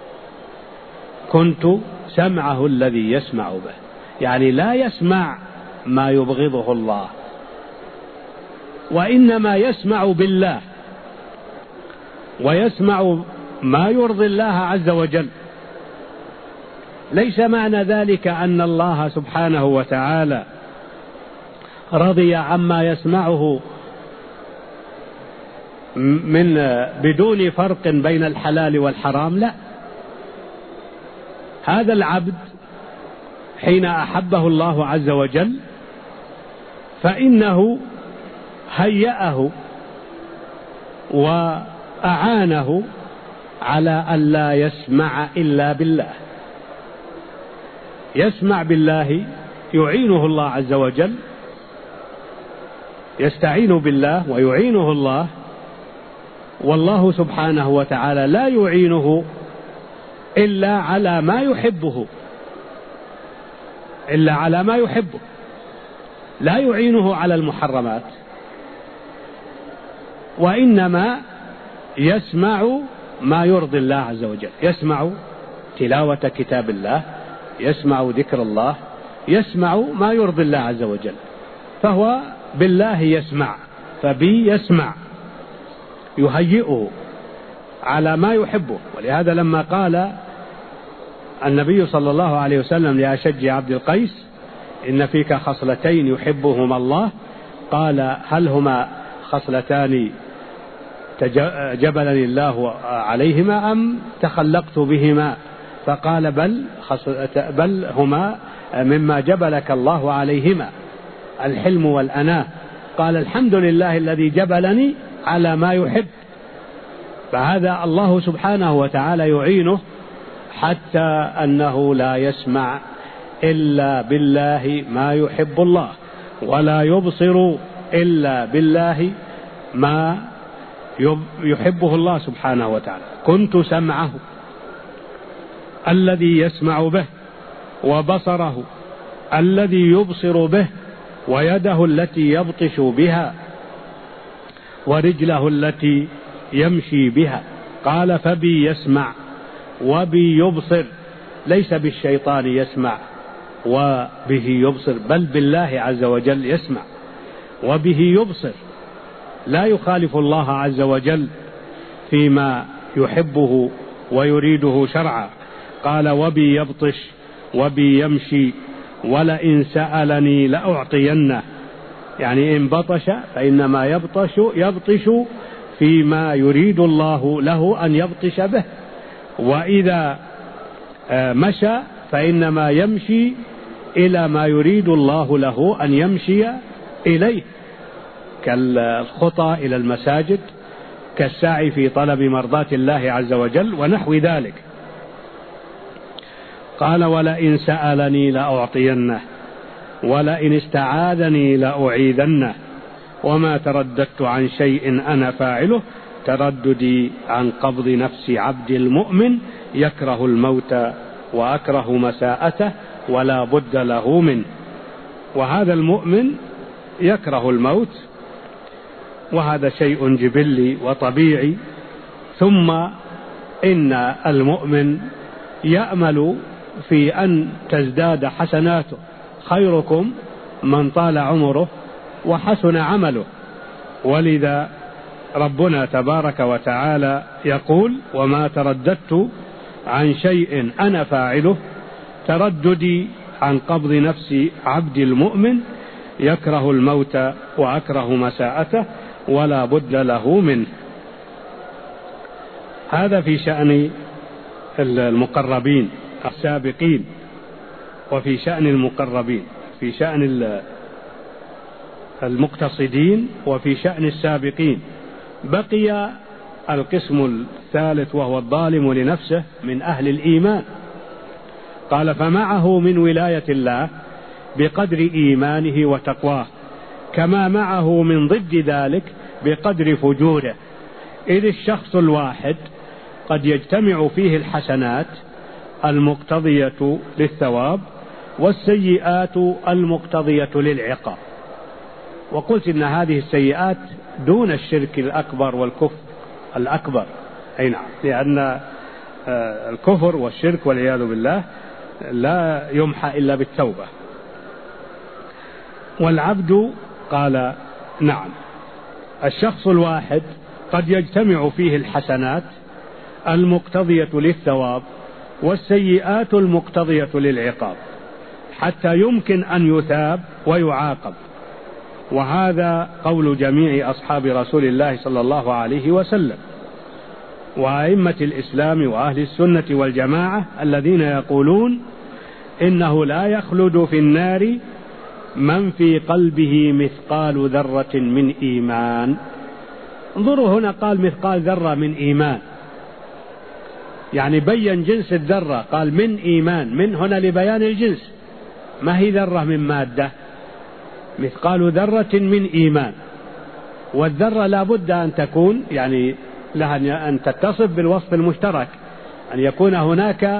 كنت سمعه الذي يسمع به، يعني لا يسمع ما يبغضه الله، وإنما يسمع بالله ويسمع ما يرضي الله عز وجل. ليس معنى ذلك أن الله سبحانه وتعالى رضي عما يسمعه من بدون فرق بين الحلال والحرام، لا. هذا العبد حين أحبه الله عز وجل فإنه هيأه وأعانه على أن لا يسمع إلا بالله. يسمع بالله، يعينه الله عز وجل، يستعين بالله ويعينه الله، والله سبحانه وتعالى لا يعينه إلا على ما يحبه، إلا على ما يحبه، لا يعينه على المحرمات، وإنما يسمع ما يرضي الله عز وجل، يسمع تلاوة كتاب الله، يسمع ذكر الله، يسمع ما يرضي الله عز وجل، فهو بالله يسمع، فبي يسمع، يهيئه على ما يحبه. ولهذا لما قال النبي صلى الله عليه وسلم لأشج عبد القيس: إن فيك خصلتين يحبهما الله، قال: هل هما خصلتان جبلني الله عليهما أم تخلقت بهما؟ فقال بل هما مما جبلك الله عليهما، الحلم والأناة. قال الحمد لله الذي جبلني على ما يحب. فهذا الله سبحانه وتعالى يعينه حتى أنه لا يسمع إلا بالله ما يحب الله، ولا يبصر إلا بالله ما يحبه الله سبحانه وتعالى. كنت سمعه الذي يسمع به، وبصره الذي يبصر به، ويده التي يبطش بها، ورجله التي يمشي بها. قال فبي يسمع وبي يبصر، ليس بالشيطان يسمع وبه يبصر، بل بالله عز وجل يسمع وبه يبصر، لا يخالف الله عز وجل فيما يحبه ويريده شرعا. قال وبي يبطش وبي يمشي ولئن سألني لأعطينه، يعني إن بطش فإنما يبطش فيما يريد الله له أن يبطش به، وإذا مشى فإنما يمشي إلى ما يريد الله له أن يمشي إليه، كالخطى إلى المساجد، كالسعي في طلب مرضاة الله عز وجل ونحو ذلك. قال ولئن سألني لأعطينه ولئن استعاذني لأعيذنه وما ترددت عن شيء أنا فاعله ترددي عن قبض نفس عبد المؤمن يكره الموت وأكره مساءته ولا بد له منه. وهذا المؤمن يكره الموت، وهذا شيء جبلي وطبيعي. ثم إن المؤمن يأمل في أن تزداد حسناته، خيركم من طال عمره وحسن عمله. ولذا ربنا تبارك وتعالى يقول وما ترددت عن شيء أنا فاعله ترددي عن قبض نفس عبد المؤمن يكره الموت وأكره مساءته ولا بد له منه. هذا في شأن المقربين السابقين، وفي شأن المقربين، في شأن المقتصدين، وفي شأن السابقين. بقي القسم الثالث وهو الظالم لنفسه من أهل الإيمان. قال فمعه من ولاية الله بقدر إيمانه وتقواه، كما معه من ضد ذلك بقدر فجوره. إذ الشخص الواحد قد يجتمع فيه الحسنات المقتضية للثواب والسيئات المقتضية للعقاب. وقلت إن هذه السيئات دون الشرك الأكبر والكفر الأكبر، أي نعم، لأن الكفر والشرك والعياذ بالله لا يمحى إلا بالتوبة. والعبد قال نعم، الشخص الواحد قد يجتمع فيه الحسنات المقتضية للثواب والسيئات المقتضية للعقاب حتى يمكن أن يثاب ويعاقب. وهذا قول جميع أصحاب رسول الله صلى الله عليه وسلم وأئمة الإسلام وأهل السنة والجماعة الذين يقولون إنه لا يخلد في النار من في قلبه مثقال ذرة من إيمان. انظروا هنا قال مثقال ذرة من إيمان، يعني بين جنس الذرة، قال من إيمان، من هنا لبيان الجنس، ما هي ذرة من مادة، مثقال ذرة من إيمان. والذرة لا بد أن تكون يعني لها أن تتصف بالوصف المشترك، أن يكون هناك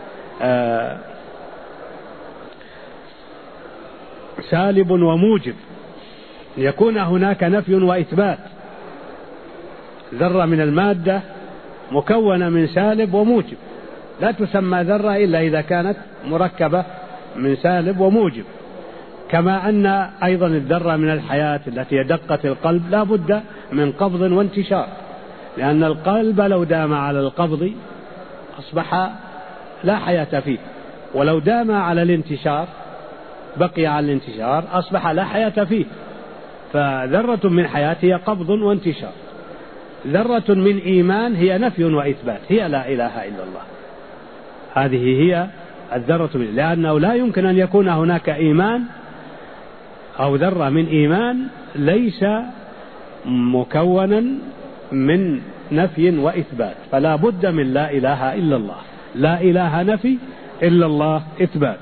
سالب وموجب، يكون هناك نفي وإثبات. ذرة من المادة مكونة من سالب وموجب، لا تسمى ذرة إلا إذا كانت مركبة من سالب وموجب. كما أن أيضا الذرة من الحياة التي دقت القلب لا بد من قبض وانتشار، لأن القلب لو دام على القبض أصبح لا حياة فيه، ولو دام على الانتشار بقي على الانتشار أصبح لا حياة فيه. فذرة من حياة هي قبض وانتشار، ذرة من إيمان هي نفي وإثبات، هي لا إله إلا الله. هذه هي الذرة، لأنه لا يمكن أن يكون هناك إيمان أو ذرة من إيمان ليس مكونا من نفي وإثبات، فلا بد من لا إله إلا الله. لا إله نفي، إلا الله إثبات.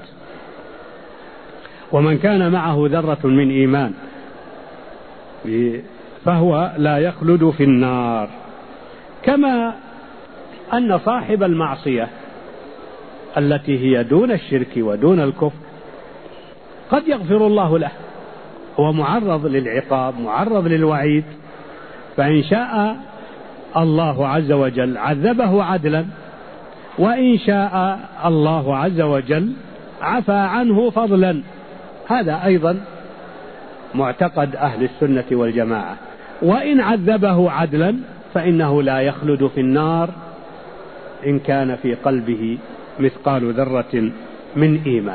ومن كان معه ذرة من إيمان فهو لا يخلد في النار، كما أن صاحب المعصية التي هي دون الشرك ودون الكفر قد يغفر الله له، هو معرض للعقاب، معرض للوعيد، فإن شاء الله عز وجل عذبه عدلا، وإن شاء الله عز وجل عفى عنه فضلا. هذا أيضا معتقد أهل السنة والجماعة. وإن عذبه عدلا فإنه لا يخلد في النار إن كان في قلبه مثقال ذرة من إيمان.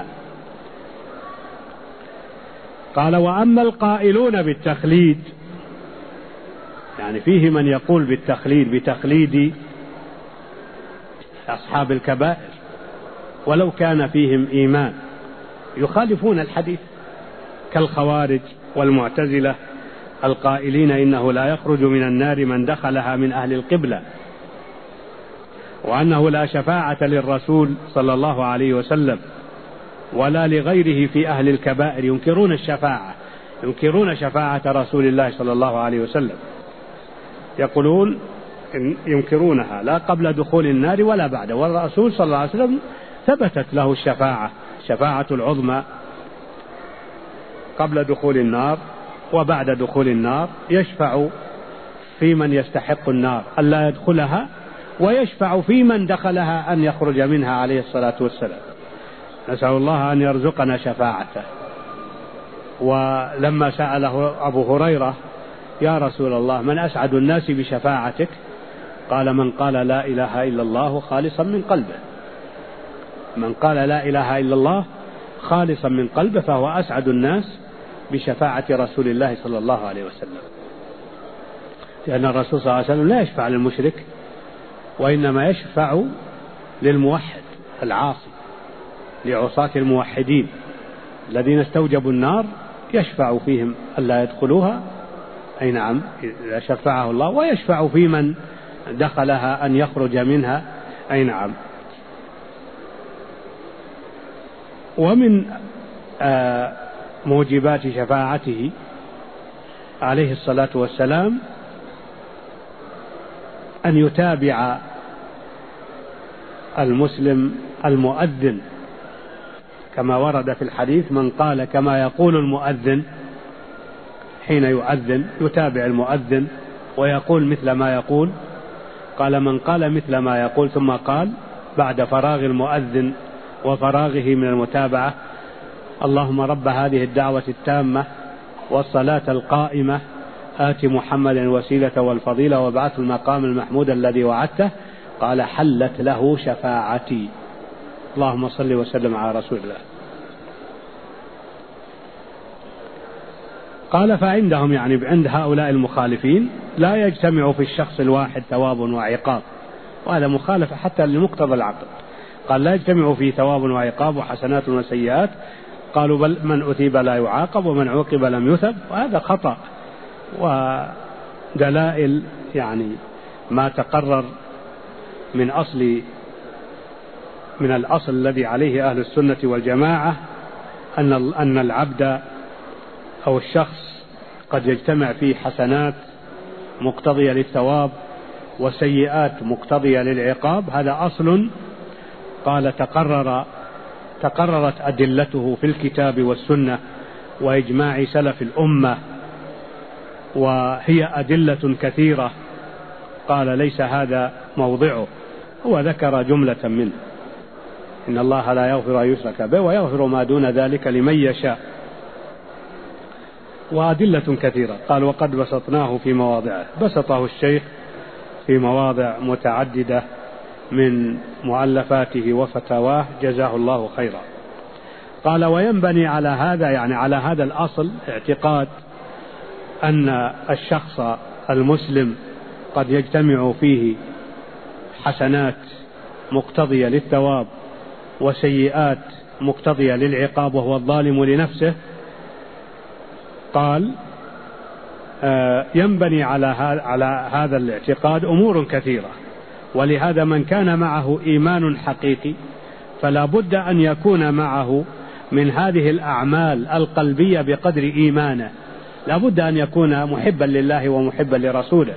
قال: وأما القائلون بالتخليد، يعني فيه من يقول بالتخليد بتخليد أصحاب الكبائر ولو كان فيهم إيمان، يخالفون الحديث كالخوارج والمعتزلة القائلين إنه لا يخرج من النار من دخلها من أهل القبلة، وأنه لا شفاعة للرسول صلى الله عليه وسلم ولا لغيره في أهل الكبائر. ينكرون الشفاعة، ينكرون شفاعة رسول الله صلى الله عليه وسلم، يقولون ينكرونها لا قبل دخول النار ولا بعد، والرسول صلى الله عليه وسلم ثبتت له الشفاعة، شفاعة العظمى قبل دخول النار وبعد دخول النار، يشفع في من يستحق النار ألا يدخلها، ويشفع في من دخلها أن يخرج منها عليه الصلاة والسلام. نسأل الله أن يرزقنا شفاعته. ولما سأله أبو هريرة: يا رسول الله، من أسعد الناس بشفاعتك؟ قال: من قال لا إله إلا الله خالصا من قلبه. من قال لا إله إلا الله خالصا من قلبه فهو أسعد الناس بشفاعة رسول الله صلى الله عليه وسلم، لأن الرسول صلى الله عليه وسلم لا يشفع للمشرك، وإنما يشفع للموحد العاصي، لعصاة الموحدين الذين استوجبوا النار، يشفع فيهم ألا يدخلوها، أي نعم إذا شفعه الله، ويشفع في من دخلها أن يخرج منها، أي نعم. ومن موجبات شفاعته عليه الصلاة والسلام أن يتابع المسلم المؤذن، كما ورد في الحديث: من قال كما يقول المؤذن حين يؤذن، يتابع المؤذن ويقول مثل ما يقول. قال: من قال مثل ما يقول، ثم قال بعد فراغ المؤذن وفراغه من المتابعة: اللهم رب هذه الدعوة التامة والصلاة القائمة آت محمد الوسيلة والفضيلة وابعثه المقام المحمود الذي وعدته. قال: حلت له شفاعتي. اللهم صل وسلم على رسول الله. قال: فعندهم، يعني عند هؤلاء المخالفين، لا يجتمع في الشخص الواحد ثواب وعقاب، وهذا مخالفة حتى لمقتضى العقل. قال: لا يجتمع فيه ثواب وعقاب وحسنات وسيئات. قالوا: بل من أثيب لا يعاقب ومن عوقب لم يثب، وهذا خطأ. ودلائل يعني ما تقرر من الأصل الذي عليه أهل السنة والجماعة أن العبد أو الشخص قد يجتمع فيه حسنات مقتضية للثواب وسيئات مقتضية للعقاب، هذا أصل. قال: تقررت أدلته في الكتاب والسنة وإجماع سلف الأمة، وهي أدلة كثيرة. قال: ليس هذا موضعه، هو ذكر جملة منه: إن الله لا يغفر أن يشرك به ويغفر ما دون ذلك لمن يشاء، وأدلة كثيرة. قال: وقد بسطناه في مواضعه، بسطه الشيخ في مواضع متعددة من مؤلفاته وفتاواه، جزاه الله خيرا. قال: وينبني على هذا، يعني على هذا الأصل، اعتقاد أن الشخص المسلم قد يجتمع فيه حسنات مقتضية للثواب وسيئات مقتضية للعقاب وهو الظالم لنفسه، قال ينبني على هذا الاعتقاد أمور كثيرة. ولهذا من كان معه إيمان حقيقي فلا بد أن يكون معه من هذه الأعمال القلبية بقدر إيمانه، لا بد أن يكون محبا لله ومحبا لرسوله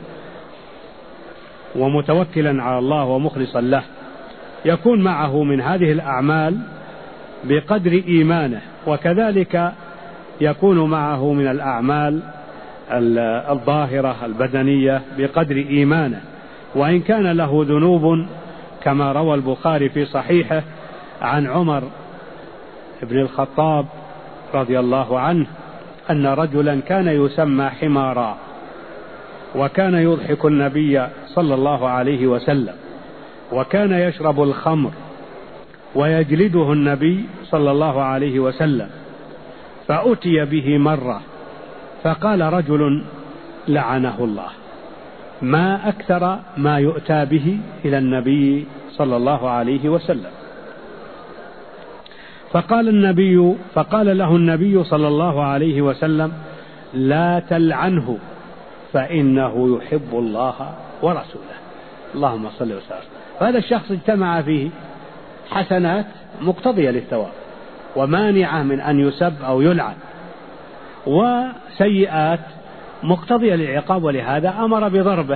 ومتوكلا على الله ومخلصا له، يكون معه من هذه الأعمال بقدر إيمانه، وكذلك يكون معه من الأعمال الظاهرة البدنية بقدر إيمانه. وإن كان له ذنوب كما روى البخاري في صحيحه عن عمر بن الخطاب رضي الله عنه أن رجلا كان يسمى حمارا، وكان يضحك النبي صلى الله عليه وسلم، وكان يشرب الخمر ويجلده النبي صلى الله عليه وسلم. فأتي به مرة فقال رجل لعنه الله ما أكثر ما يؤتى به إلى النبي صلى الله عليه وسلم. فقال له النبي صلى الله عليه وسلم لا تلعنه فإنه يحب الله ورسوله. اللهم صل وسلم. فهذا الشخص اجتمع فيه حسنات مقتضية للثواب ومانعة من أن يسب أو يلعن، وسيئات مقتضية للعقاب، ولهذا أمر بضربه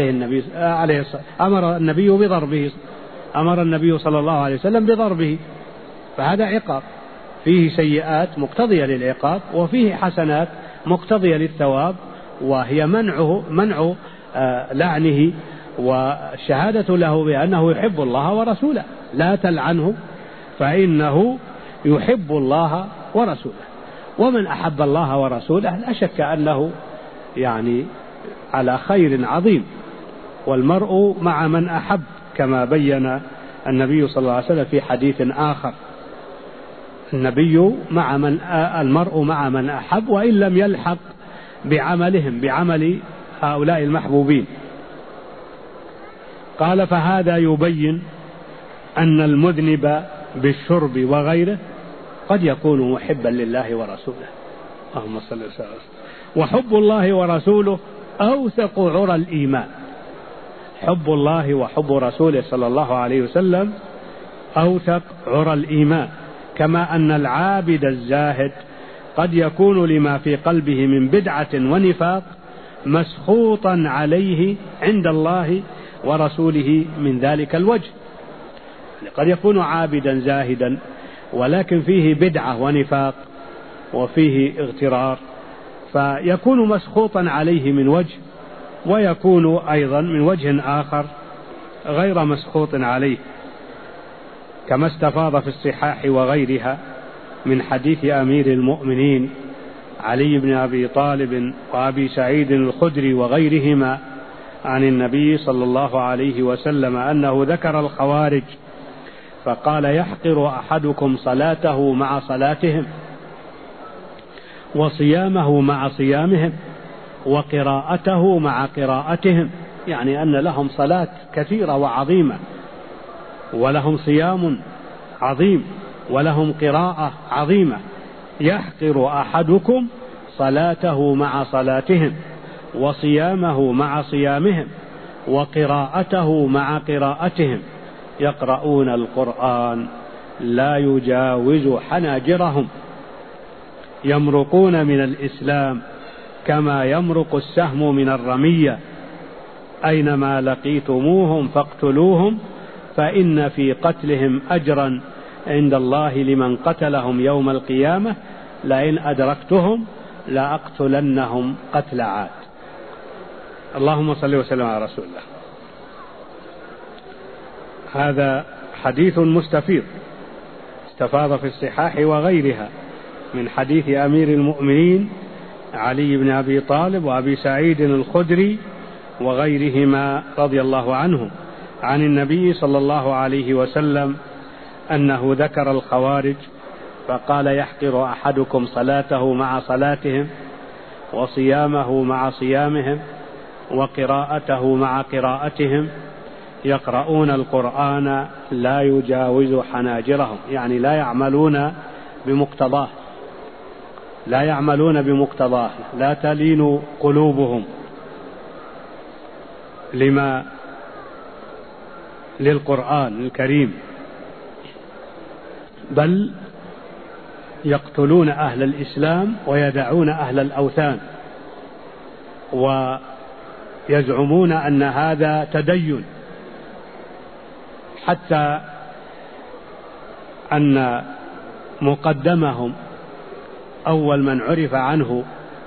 أمر النبي صلى الله عليه وسلم بضربه. فهذا عقاب فيه سيئات مقتضية للعقاب وفيه حسنات مقتضية للثواب، وهي منع لعنه والشهادة له بأنه يحب الله ورسوله. لا تلعنه فإنه يحب الله ورسوله. ومن أحب الله ورسوله لا شك أنه يعني على خير عظيم، والمرء مع من أحب كما بين النبي صلى الله عليه وسلم في حديث آخر. المرء مع من أحب وإن لم يلحق بعمل هؤلاء المحبوبين. قال فهذا يبين أن المذنب بالشرب وغيره قد يكون محبا لله ورسوله. اللهم صل وسلم. وحب الله ورسوله أوثق عرى الإيمان. حب الله وحب رسوله صلى الله عليه وسلم أوثق عرى الإيمان، كما أن العابد الزاهد قد يكون لما في قلبه من بدعة ونفاق مسخوطا عليه عند الله ورسوله من ذلك الوجه. قد يكون عابدا زاهدا ولكن فيه بدعة ونفاق وفيه اغترار، فيكون مسخوطا عليه من وجه، ويكون أيضا من وجه آخر غير مسخوط عليه، كما استفاض في الصحاح وغيرها من حديث أمير المؤمنين علي بن أبي طالب وأبي سعيد الخدري وغيرهما عن النبي صلى الله عليه وسلم أنه ذكر الخوارج فقال يحقر أحدكم صلاته مع صلاتهم وصيامه مع صيامهم وقراءته مع قراءتهم، يعني أن لهم صلاة كثيرة وعظيمة ولهم صيام عظيم ولهم قراءة عظيمة. يحقر أحدكم صلاته مع صلاتهم وصيامه مع صيامهم وقراءته مع قراءتهم، يقرؤون القرآن لا يجاوز حناجرهم، يمرقون من الإسلام كما يمرق السهم من الرمية، أينما لقيتموهم فاقتلوهم فإن في قتلهم أجرا عند الله لمن قتلهم يوم القيامة، لئن أدركتهم لأقتلنهم قتل عاد. اللهم صل وسلم على رسول الله. هذا حديث مستفيض استفاض في الصحاح وغيرها من حديث أمير المؤمنين علي بن أبي طالب وأبي سعيد الخدري وغيرهما رضي الله عنهم عن النبي صلى الله عليه وسلم أنه ذكر الخوارج فقال يحقر أحدكم صلاته مع صلاتهم وصيامه مع صيامهم وقراءته مع قراءتهم، يقرؤون القرآن لا يجاوز حناجرهم، يعني لا يعملون بمقتضاه، لا تلين قلوبهم للقرآن الكريم، بل يقتلون أهل الإسلام ويدعون أهل الأوثان، ويزعمون أن هذا تدين، حتى أن مقدمهم أول من عرف عنه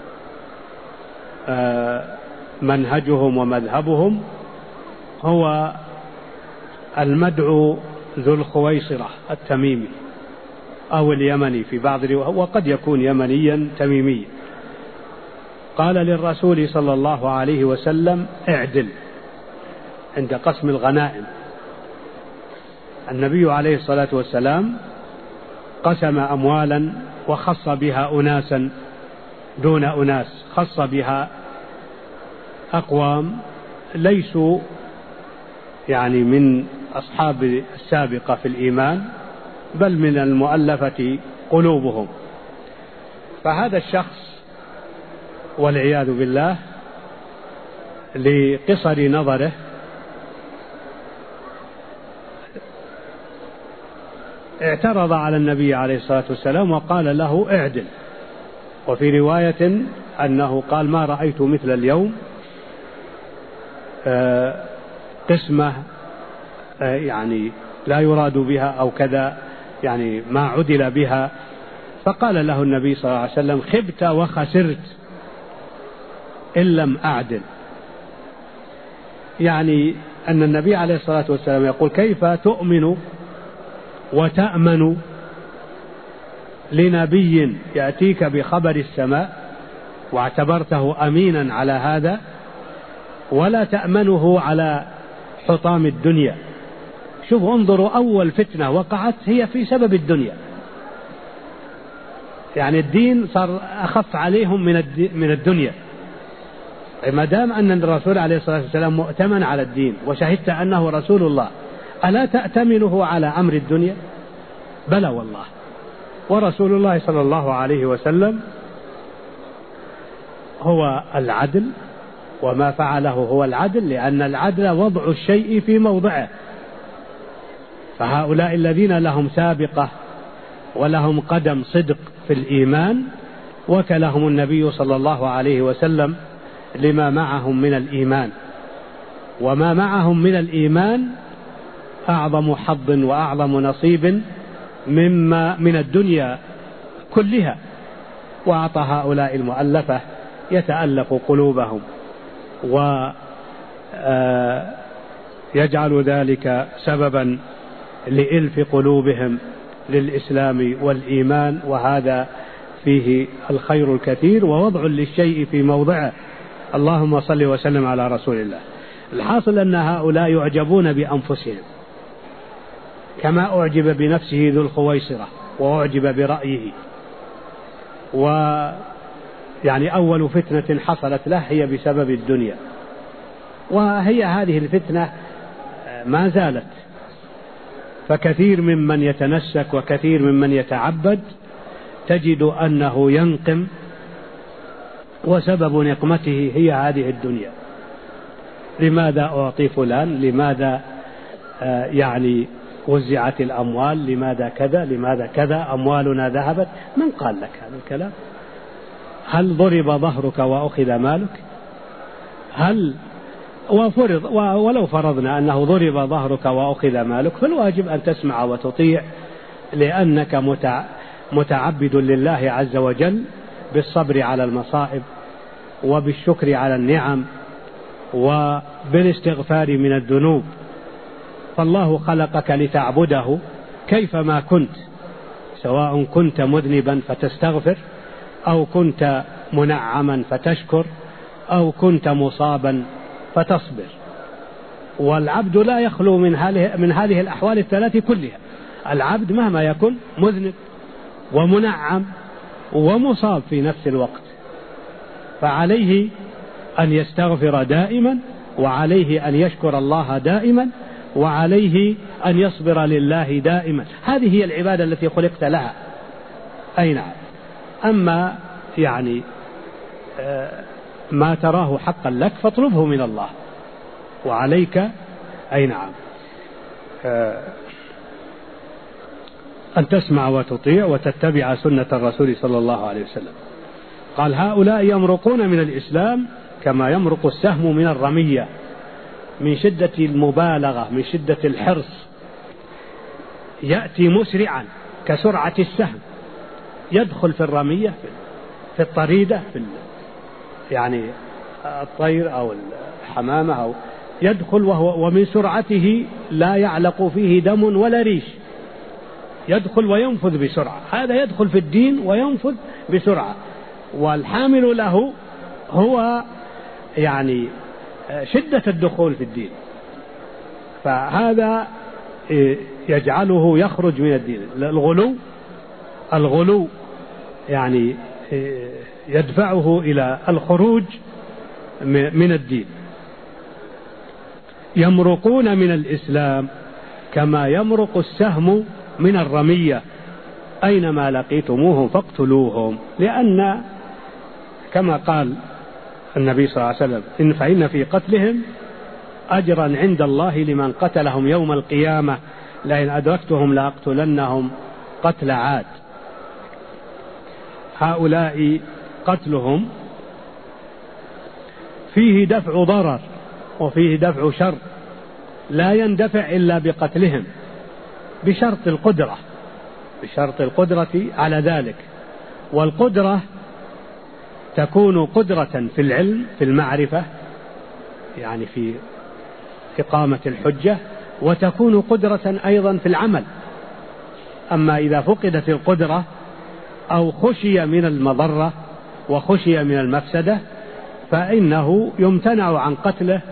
منهجهم ومذهبهم هو المدعو ذو الخويصرة التميمي أو اليمني في بعض الروايات، وقد يكون يمنيا تميميا. قال للرسول صلى الله عليه وسلم: اعدل عند قسم الغنائم. النبي عليه الصلاة والسلام قسم أموالا وخص بها أناسا دون أناس، خص بها أقوام ليسوا يعني من أصحاب السابقة في الإيمان، بل من المؤلفة قلوبهم. فهذا الشخص والعياذ بالله لقصر نظره اعترض على النبي عليه الصلاة والسلام وقال له: اعدل. وفي رواية أنه قال: ما رأيت مثل اليوم قسمة يعني لا يراد بها أو كذا، يعني ما عدل بها. فقال له النبي صلى الله عليه وسلم: خبت وخسرت إن لم أعدل. يعني أن النبي عليه الصلاة والسلام يقول: كيف تؤمن وتأمن لنبي يأتيك بخبر السماء واعتبرته أمينا على هذا، ولا تأمنه على حطام الدنيا؟ شوف، انظروا، أول فتنة وقعت هي في سبب الدنيا، يعني الدين صار أخف عليهم من الدنيا. ما دام أن الرسول عليه الصلاة والسلام مؤتمن على الدين وشهدت أنه رسول الله، ألا تأتمنه على أمر الدنيا؟ بلى والله. ورسول الله صلى الله عليه وسلم هو العدل، وما فعله هو العدل، لأن العدل وضع الشيء في موضعه. فهؤلاء الذين لهم سابقة ولهم قدم صدق في الإيمان وكلهم النبي صلى الله عليه وسلم لما معهم من الإيمان، وما معهم من الإيمان أعظم حظ وأعظم نصيب مما من الدنيا كلها. وأعطى هؤلاء المؤلفة يتألف قلوبهم ويجعل ذلك سببا لإلف قلوبهم للإسلام والإيمان، وهذا فيه الخير الكثير ووضع للشيء في موضعه. اللهم صل وسلم على رسول الله. الحاصل أن هؤلاء يعجبون بأنفسهم، كما أعجب بنفسه ذو الخويصرة وأعجب برأيه. ويعني أول فتنة حصلت له هي بسبب الدنيا، وهي هذه الفتنة ما زالت. فكثير ممن يتنسك وكثير ممن يتعبد تجد أنه ينقم، وسبب نقمته هي هذه الدنيا. لماذا أعطي فلان؟ لماذا يعني وزعت الأموال؟ لماذا كذا؟ لماذا كذا؟ أموالنا ذهبت. من قال لك هذا الكلام؟ هل ضرب ظهرك وأخذ مالك؟ هل ولو فرضنا أنه ضرب ظهرك وأخذ مالك، فالواجب أن تسمع وتطيع، لأنك متعبد لله عز وجل بالصبر على المصائب وبالشكر على النعم وبالاستغفار من الذنوب. فالله خلقك لتعبده كيفما كنت، سواء كنت مذنبا فتستغفر، أو كنت منعما فتشكر، أو كنت مصابا فتصبر. والعبد لا يخلو من هذه الأحوال الثلاث كلها. العبد مهما يكن مذنب ومنعم ومصاب في نفس الوقت، فعليه أن يستغفر دائما، وعليه أن يشكر الله دائما، وعليه أن يصبر لله دائما. هذه هي العبادة التي خلقت لها. أي نعم. أما يعني ما تراه حقا لك فاطلبه من الله، وعليك أي نعم أن تسمع وتطيع وتتبع سنة الرسول صلى الله عليه وسلم. قال هؤلاء يمرقون من الإسلام كما يمرق السهم من الرمية، من شدة المبالغة، من شدة الحرص، يأتي مسرعا كسرعة السهم، يدخل في الرمية، في الطريدة، في يعني الطير أو الحمامة، أو يدخل ومن سرعته لا يعلق فيه دم ولا ريش، يدخل وينفذ بسرعة. هذا يدخل في الدين وينفذ بسرعة، والحامل له هو يعني شدة الدخول في الدين، فهذا يجعله يخرج من الدين. الغلو يعني يدفعه إلى الخروج من الدين. يمرقون من الإسلام كما يمرق السهم من الرمية، أينما لقيتموهم فاقتلوهم، لأن كما قال النبي صلى الله عليه وسلم فإن في قتلهم أجرا عند الله لمن قتلهم يوم القيامة، لئن أدركتهم لأقتلنهم قتل عاد. هؤلاء قتلهم فيه دفع ضرر وفيه دفع شر، لا يندفع إلا بقتلهم، بشرط القدرة على ذلك. والقدرة تكون قدرة في العلم، في المعرفة، يعني في إقامة الحجة، وتكون قدرة أيضا في العمل. أما إذا فقدت القدرة أو خشي من المضرة وخشي من المفسدة فإنه يمتنع عن قتله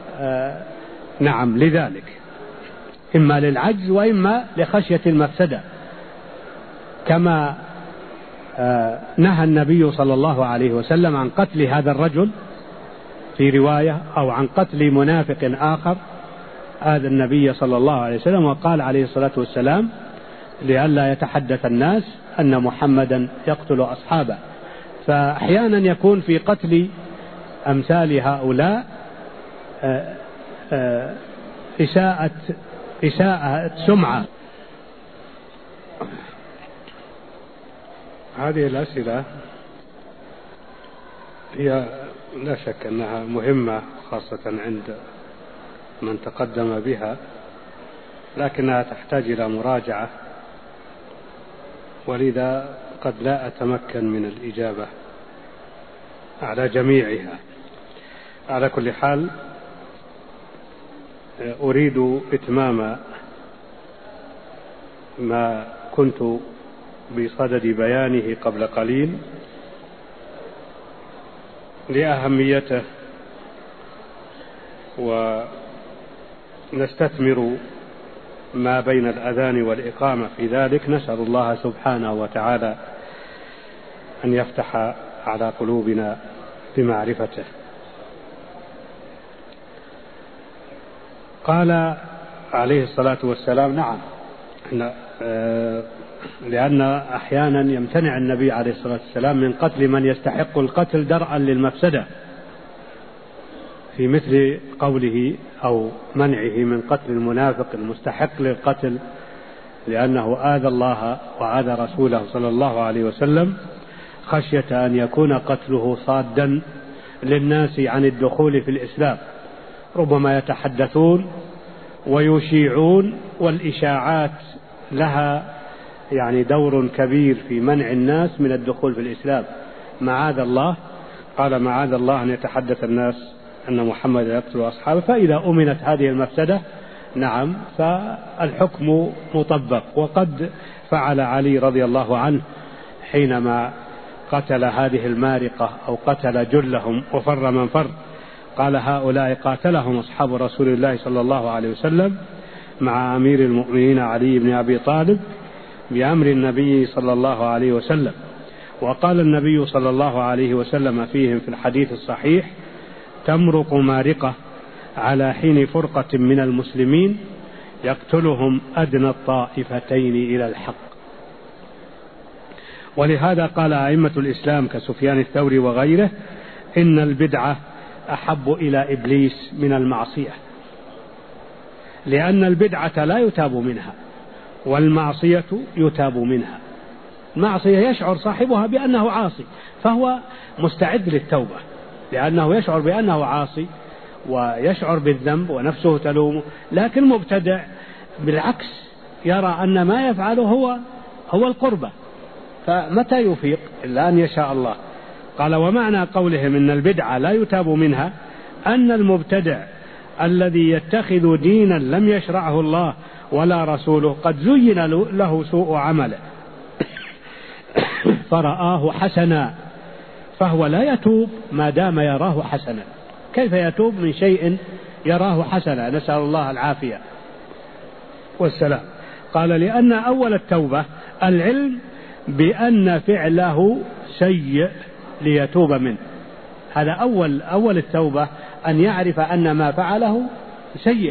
نعم لذلك، إما للعجز وإما لخشية المفسدة، كما نهى النبي صلى الله عليه وسلم عن قتل هذا الرجل في رواية، أو عن قتل منافق آخر هذا النبي صلى الله عليه وسلم، وقال عليه الصلاة والسلام لئلا يتحدث الناس أن محمدا يقتل أصحابه. فأحيانا يكون في قتل أمثال هؤلاء إساءة سمعة. هذه الأسئلة هي لا شك أنها مهمة خاصة عند من تقدم بها، لكنها تحتاج إلى مراجعة، ولذا قد لا أتمكن من الإجابة على جميعها. على كل حال أريد إتمام ما كنت بصدد بيانه قبل قليل لأهميته، ونستثمر ما بين الأذان والإقامة في ذلك. نسأل الله سبحانه وتعالى أن يفتح على قلوبنا بمعرفته. قال عليه الصلاة والسلام نعم، لأن أحيانا يمتنع النبي عليه الصلاة والسلام من قتل من يستحق القتل درءا للمفسدة، في مثل قوله أو منعه من قتل المنافق المستحق للقتل لأنه آذى الله وآذى رسوله صلى الله عليه وسلم، خشية أن يكون قتله صادا للناس عن الدخول في الإسلام. ربما يتحدثون ويشيعون، والإشاعات لها يعني دور كبير في منع الناس من الدخول في الإسلام. معاذ الله، قال معاذ الله أن يتحدث الناس أن محمد يقتل أصحابه، فإذا أمنت هذه المفسدة نعم فالحكم مطبق. وقد فعل علي رضي الله عنه حينما قتل هذه المارقة أو قتل جلهم وفر من فر، قال هؤلاء قاتلهم أصحاب رسول الله صلى الله عليه وسلم مع أمير المؤمنين علي بن أبي طالب بأمر النبي صلى الله عليه وسلم. وقال النبي صلى الله عليه وسلم فيهم في الحديث الصحيح: تمرق مارقة، على حين فرقة من المسلمين يقتلهم أدنى الطائفتين إلى الحق. ولهذا قال أئمة الإسلام كسفيان الثوري وغيره إن البدعة أحب إلى إبليس من المعصية، لأن البدعة لا يتاب منها والمعصية يتاب منها. المعصية يشعر صاحبها بأنه عاصي فهو مستعد للتوبة لأنه يشعر بأنه عاصي ويشعر بالذنب ونفسه تلومه، لكن مبتدع بالعكس يرى أن ما يفعله هو القربة، فمتى يفيق إلا أن يشاء الله. قال ومعنى قولهم إن البدعة لا يتاب منها أن المبتدع الذي يتخذ دينا لم يشرعه الله ولا رسوله قد زين له سوء عمله فرآه حسنا فهو لا يتوب ما دام يراه حسنا. كيف يتوب من شيء يراه حسنا؟ نسأل الله العافية والسلام. قال لأن أول التوبة العلم بأن فعله سيء ليتوب منه. هذا أول التوبة أن يعرف أن ما فعله سيء،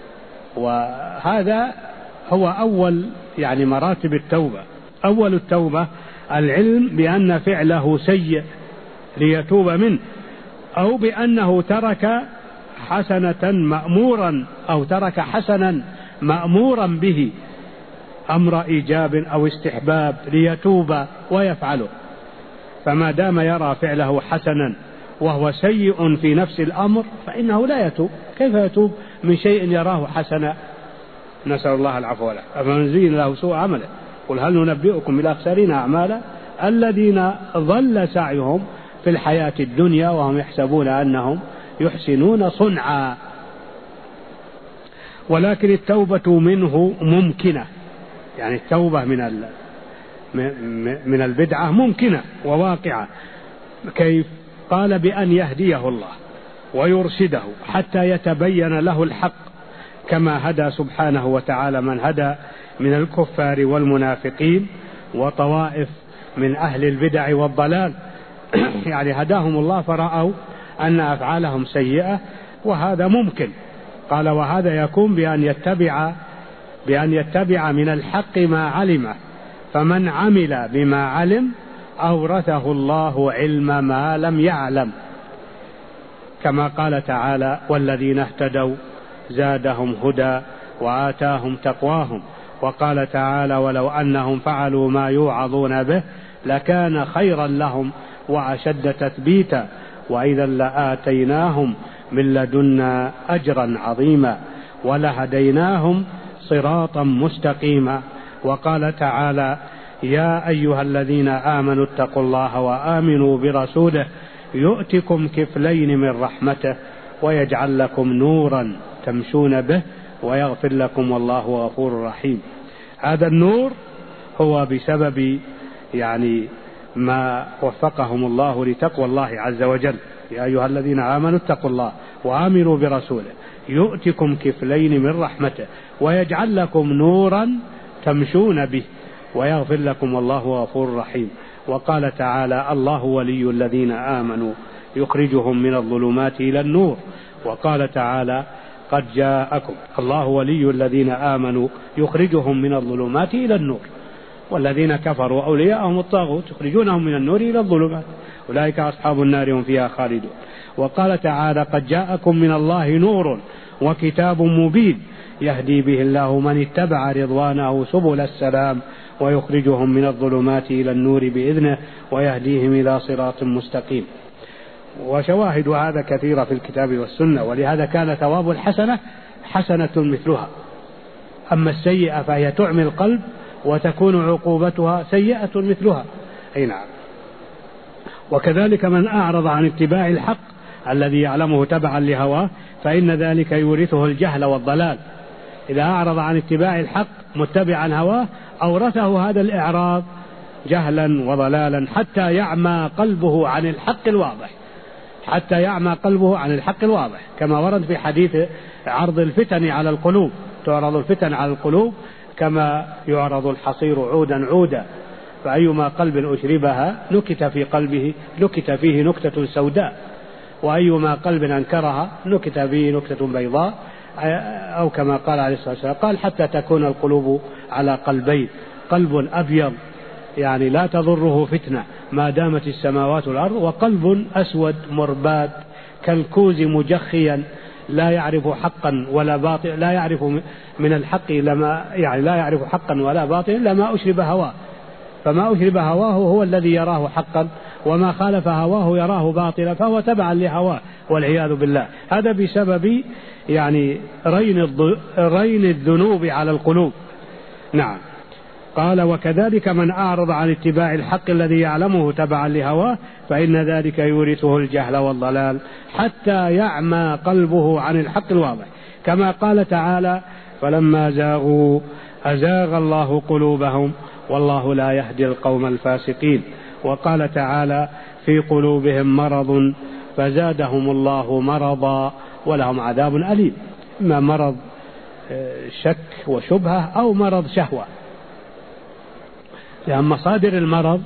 وهذا هو أول مراتب التوبة. أول التوبة العلم بأن فعله سيء ليتوب منه، أو بأنه ترك حسنة مأمورا أو ترك حسنا مأمورا به أمر إيجاب أو استحباب ليتوب ويفعله. فما دام يرى فعله حسنا وهو سيء في نفس الأمر فإنه لا يتوب. كيف يتوب من شيء يراه حسنا؟ نسأل الله العفو والعافية. أفمن زين له سوء عمله قل هل ننبئكم بالأخسرين أعمالا الذين ضل سعيهم في الحياة الدنيا وهم يحسبون أنهم يحسنون صنعا. ولكن التوبة منه ممكنة، التوبة من البدعة ممكنة وواقعة. كيف؟ قال بأن يهديه الله ويرشده حتى يتبين له الحق كما هدى سبحانه وتعالى من هدى من الكفار والمنافقين وطوائف من أهل البدع والضلال هداهم الله فرأوا أن أفعالهم سيئة، وهذا ممكن. قال وهذا يكون بأن يتبع من الحق ما علمه، فمن عمل بما علم أورثه الله علم ما لم يعلم، كما قال تعالى والذين اهتدوا زادهم هدى وآتاهم تقواهم. وقال تعالى ولو أنهم فعلوا ما يوعظون به لكان خيرا لهم وأشد تثبيتا وإذا لآتيناهم من لدنا أجرا عظيما ولهديناهم صراطا مستقيما. وقال تعالى يا أيها الذين آمنوا اتقوا الله وآمنوا برسوله يؤتكم كفلين من رحمته ويجعل لكم نورا تمشون به ويغفر لكم والله غفور رحيم. هذا النور هو بسبب ما وفقهم الله لتقوى الله عز وجل. يا أيها الذين آمنوا اتقوا الله وآمنوا برسوله يؤتكم كفلين من رحمته ويجعل لكم نورا تمشون به ويغفر لكم والله غفور رحيم. وقال تعالى الله ولي الذين آمنوا يخرجهم من الظلمات إلى النور. وقال تعالى قد جاءكم الله ولي الذين آمنوا يخرجهم من الظلمات إلى النور والذين كفروا أولياءهم الطاغوت يخرجونهم من النور إلى الظلمات أولئك أصحاب النار هم فيها خالدون. وقال تعالى قد جاءكم من الله نور وكتاب مبين يهدي به الله من اتبع رضوانه سبل السلام ويخرجهم من الظلمات إلى النور بإذنه ويهديهم إلى صراط مستقيم. وشواهد هذا كثيرة في الكتاب والسنة، ولهذا كان ثواب الحسنة حسنة مثلها، أما السيئة فهي تعمي القلب وتكون عقوبتها سيئة مثلها. أي نعم. وكذلك من أعرض عن اتباع الحق الذي يعلمه تبعا لهواه فإن ذلك يورثه الجهل والضلال. إذا أعرض عن اتباع الحق متبعا هواه أورثه هذا الإعراض جهلا وضلالا حتى يعمى قلبه عن الحق الواضح، حتى يعمى قلبه عن الحق الواضح، كما ورد في حديث عرض الفتن على القلوب. تعرض الفتن على القلوب كما يعرض الحصير عودا عودا، فأيما قلب أشربها نكت فيه نكتة سوداء. وأيما قلب أنكرها نكت به نكتة بيضاء، أو كما قال عليه الصلاة والسلام قال حتى تكون القلوب على قلبين، قلب أبيض يعني لا تضره فتنة ما دامت السماوات والأرض، وقلب أسود مرباد كالكوز مجخيا لا يعرف حقا ولا باطل، لا يعرف من الحق لما يعني لا يعرف حقا ولا باطل لما أشرب هواه، فما أشرب هواه هو الذي يراه حقا، وما خالف هواه يراه باطلا، فهو تبعا لهواه والعياذ بالله. هذا بسبب يعني رين الذنوب على القلوب. نعم. قال وكذلك من أعرض عن اتباع الحق الذي يعلمه تبعا لهواه فإن ذلك يورثه الجهل والضلال حتى يعمى قلبه عن الحق الواضح، كما قال تعالى فلما زاغوا أزاغ الله قلوبهم والله لا يهدي القوم الفاسقين. وقال تعالى في قلوبهم مرض فزادهم الله مرضا ولهم عذاب أليم، إما مرض شك وشبهة أو مرض شهوة، لأن مصادر المرض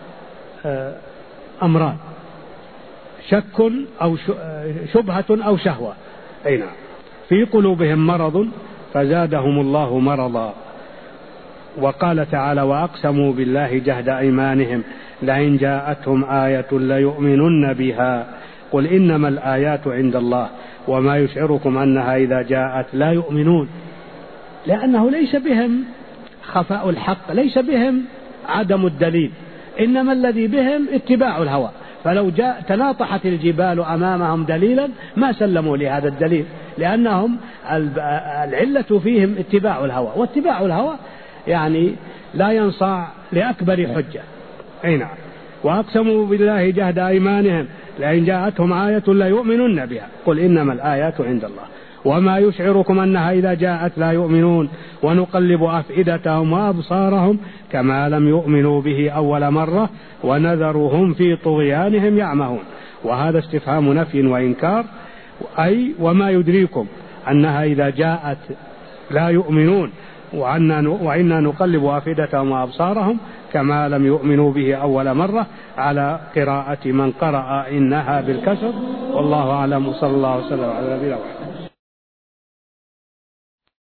أمران، شك أو شبهة أو شهوة. أي نعم. في قلوبهم مرض فزادهم الله مرضا. وقال تعالى وأقسموا بالله جهد أيمانهم لئن جاءتهم آية ليؤمنن بها قل إنما الآيات عند الله وما يشعركم أنها إذا جاءت لا يؤمنون، لأنه ليس بهم خفاء الحق، ليس بهم عدم الدليل، إنما الذي بهم اتباع الهوى، فلو تناطحت الجبال أمامهم دليلا ما سلموا لهذا الدليل، لأنهم العلة فيهم اتباع الهوى، واتباع الهوى يعني لا ينصاع لأكبر حجة. أي نعم. وأقسموا بالله جهد أيمانهم لئن جاءتهم آية لا يؤمنن بها قل إنما الآيات عند الله وما يشعركم أنها إذا جاءت لا يؤمنون ونقلب أفئدتهم وأبصارهم كما لم يؤمنوا به أول مرة ونذرهم في طغيانهم يعمهون. وهذا استفهام نفي وإنكار، أي وما يدريكم أنها إذا جاءت لا يؤمنون وإنا نقلب أفئدتهم وأبصارهم كما لم يؤمنوا به أول مرة، على قراءة من قرأ إنها بالكسر. والله أعلم. صلى الله وسلم على نبينا محمد.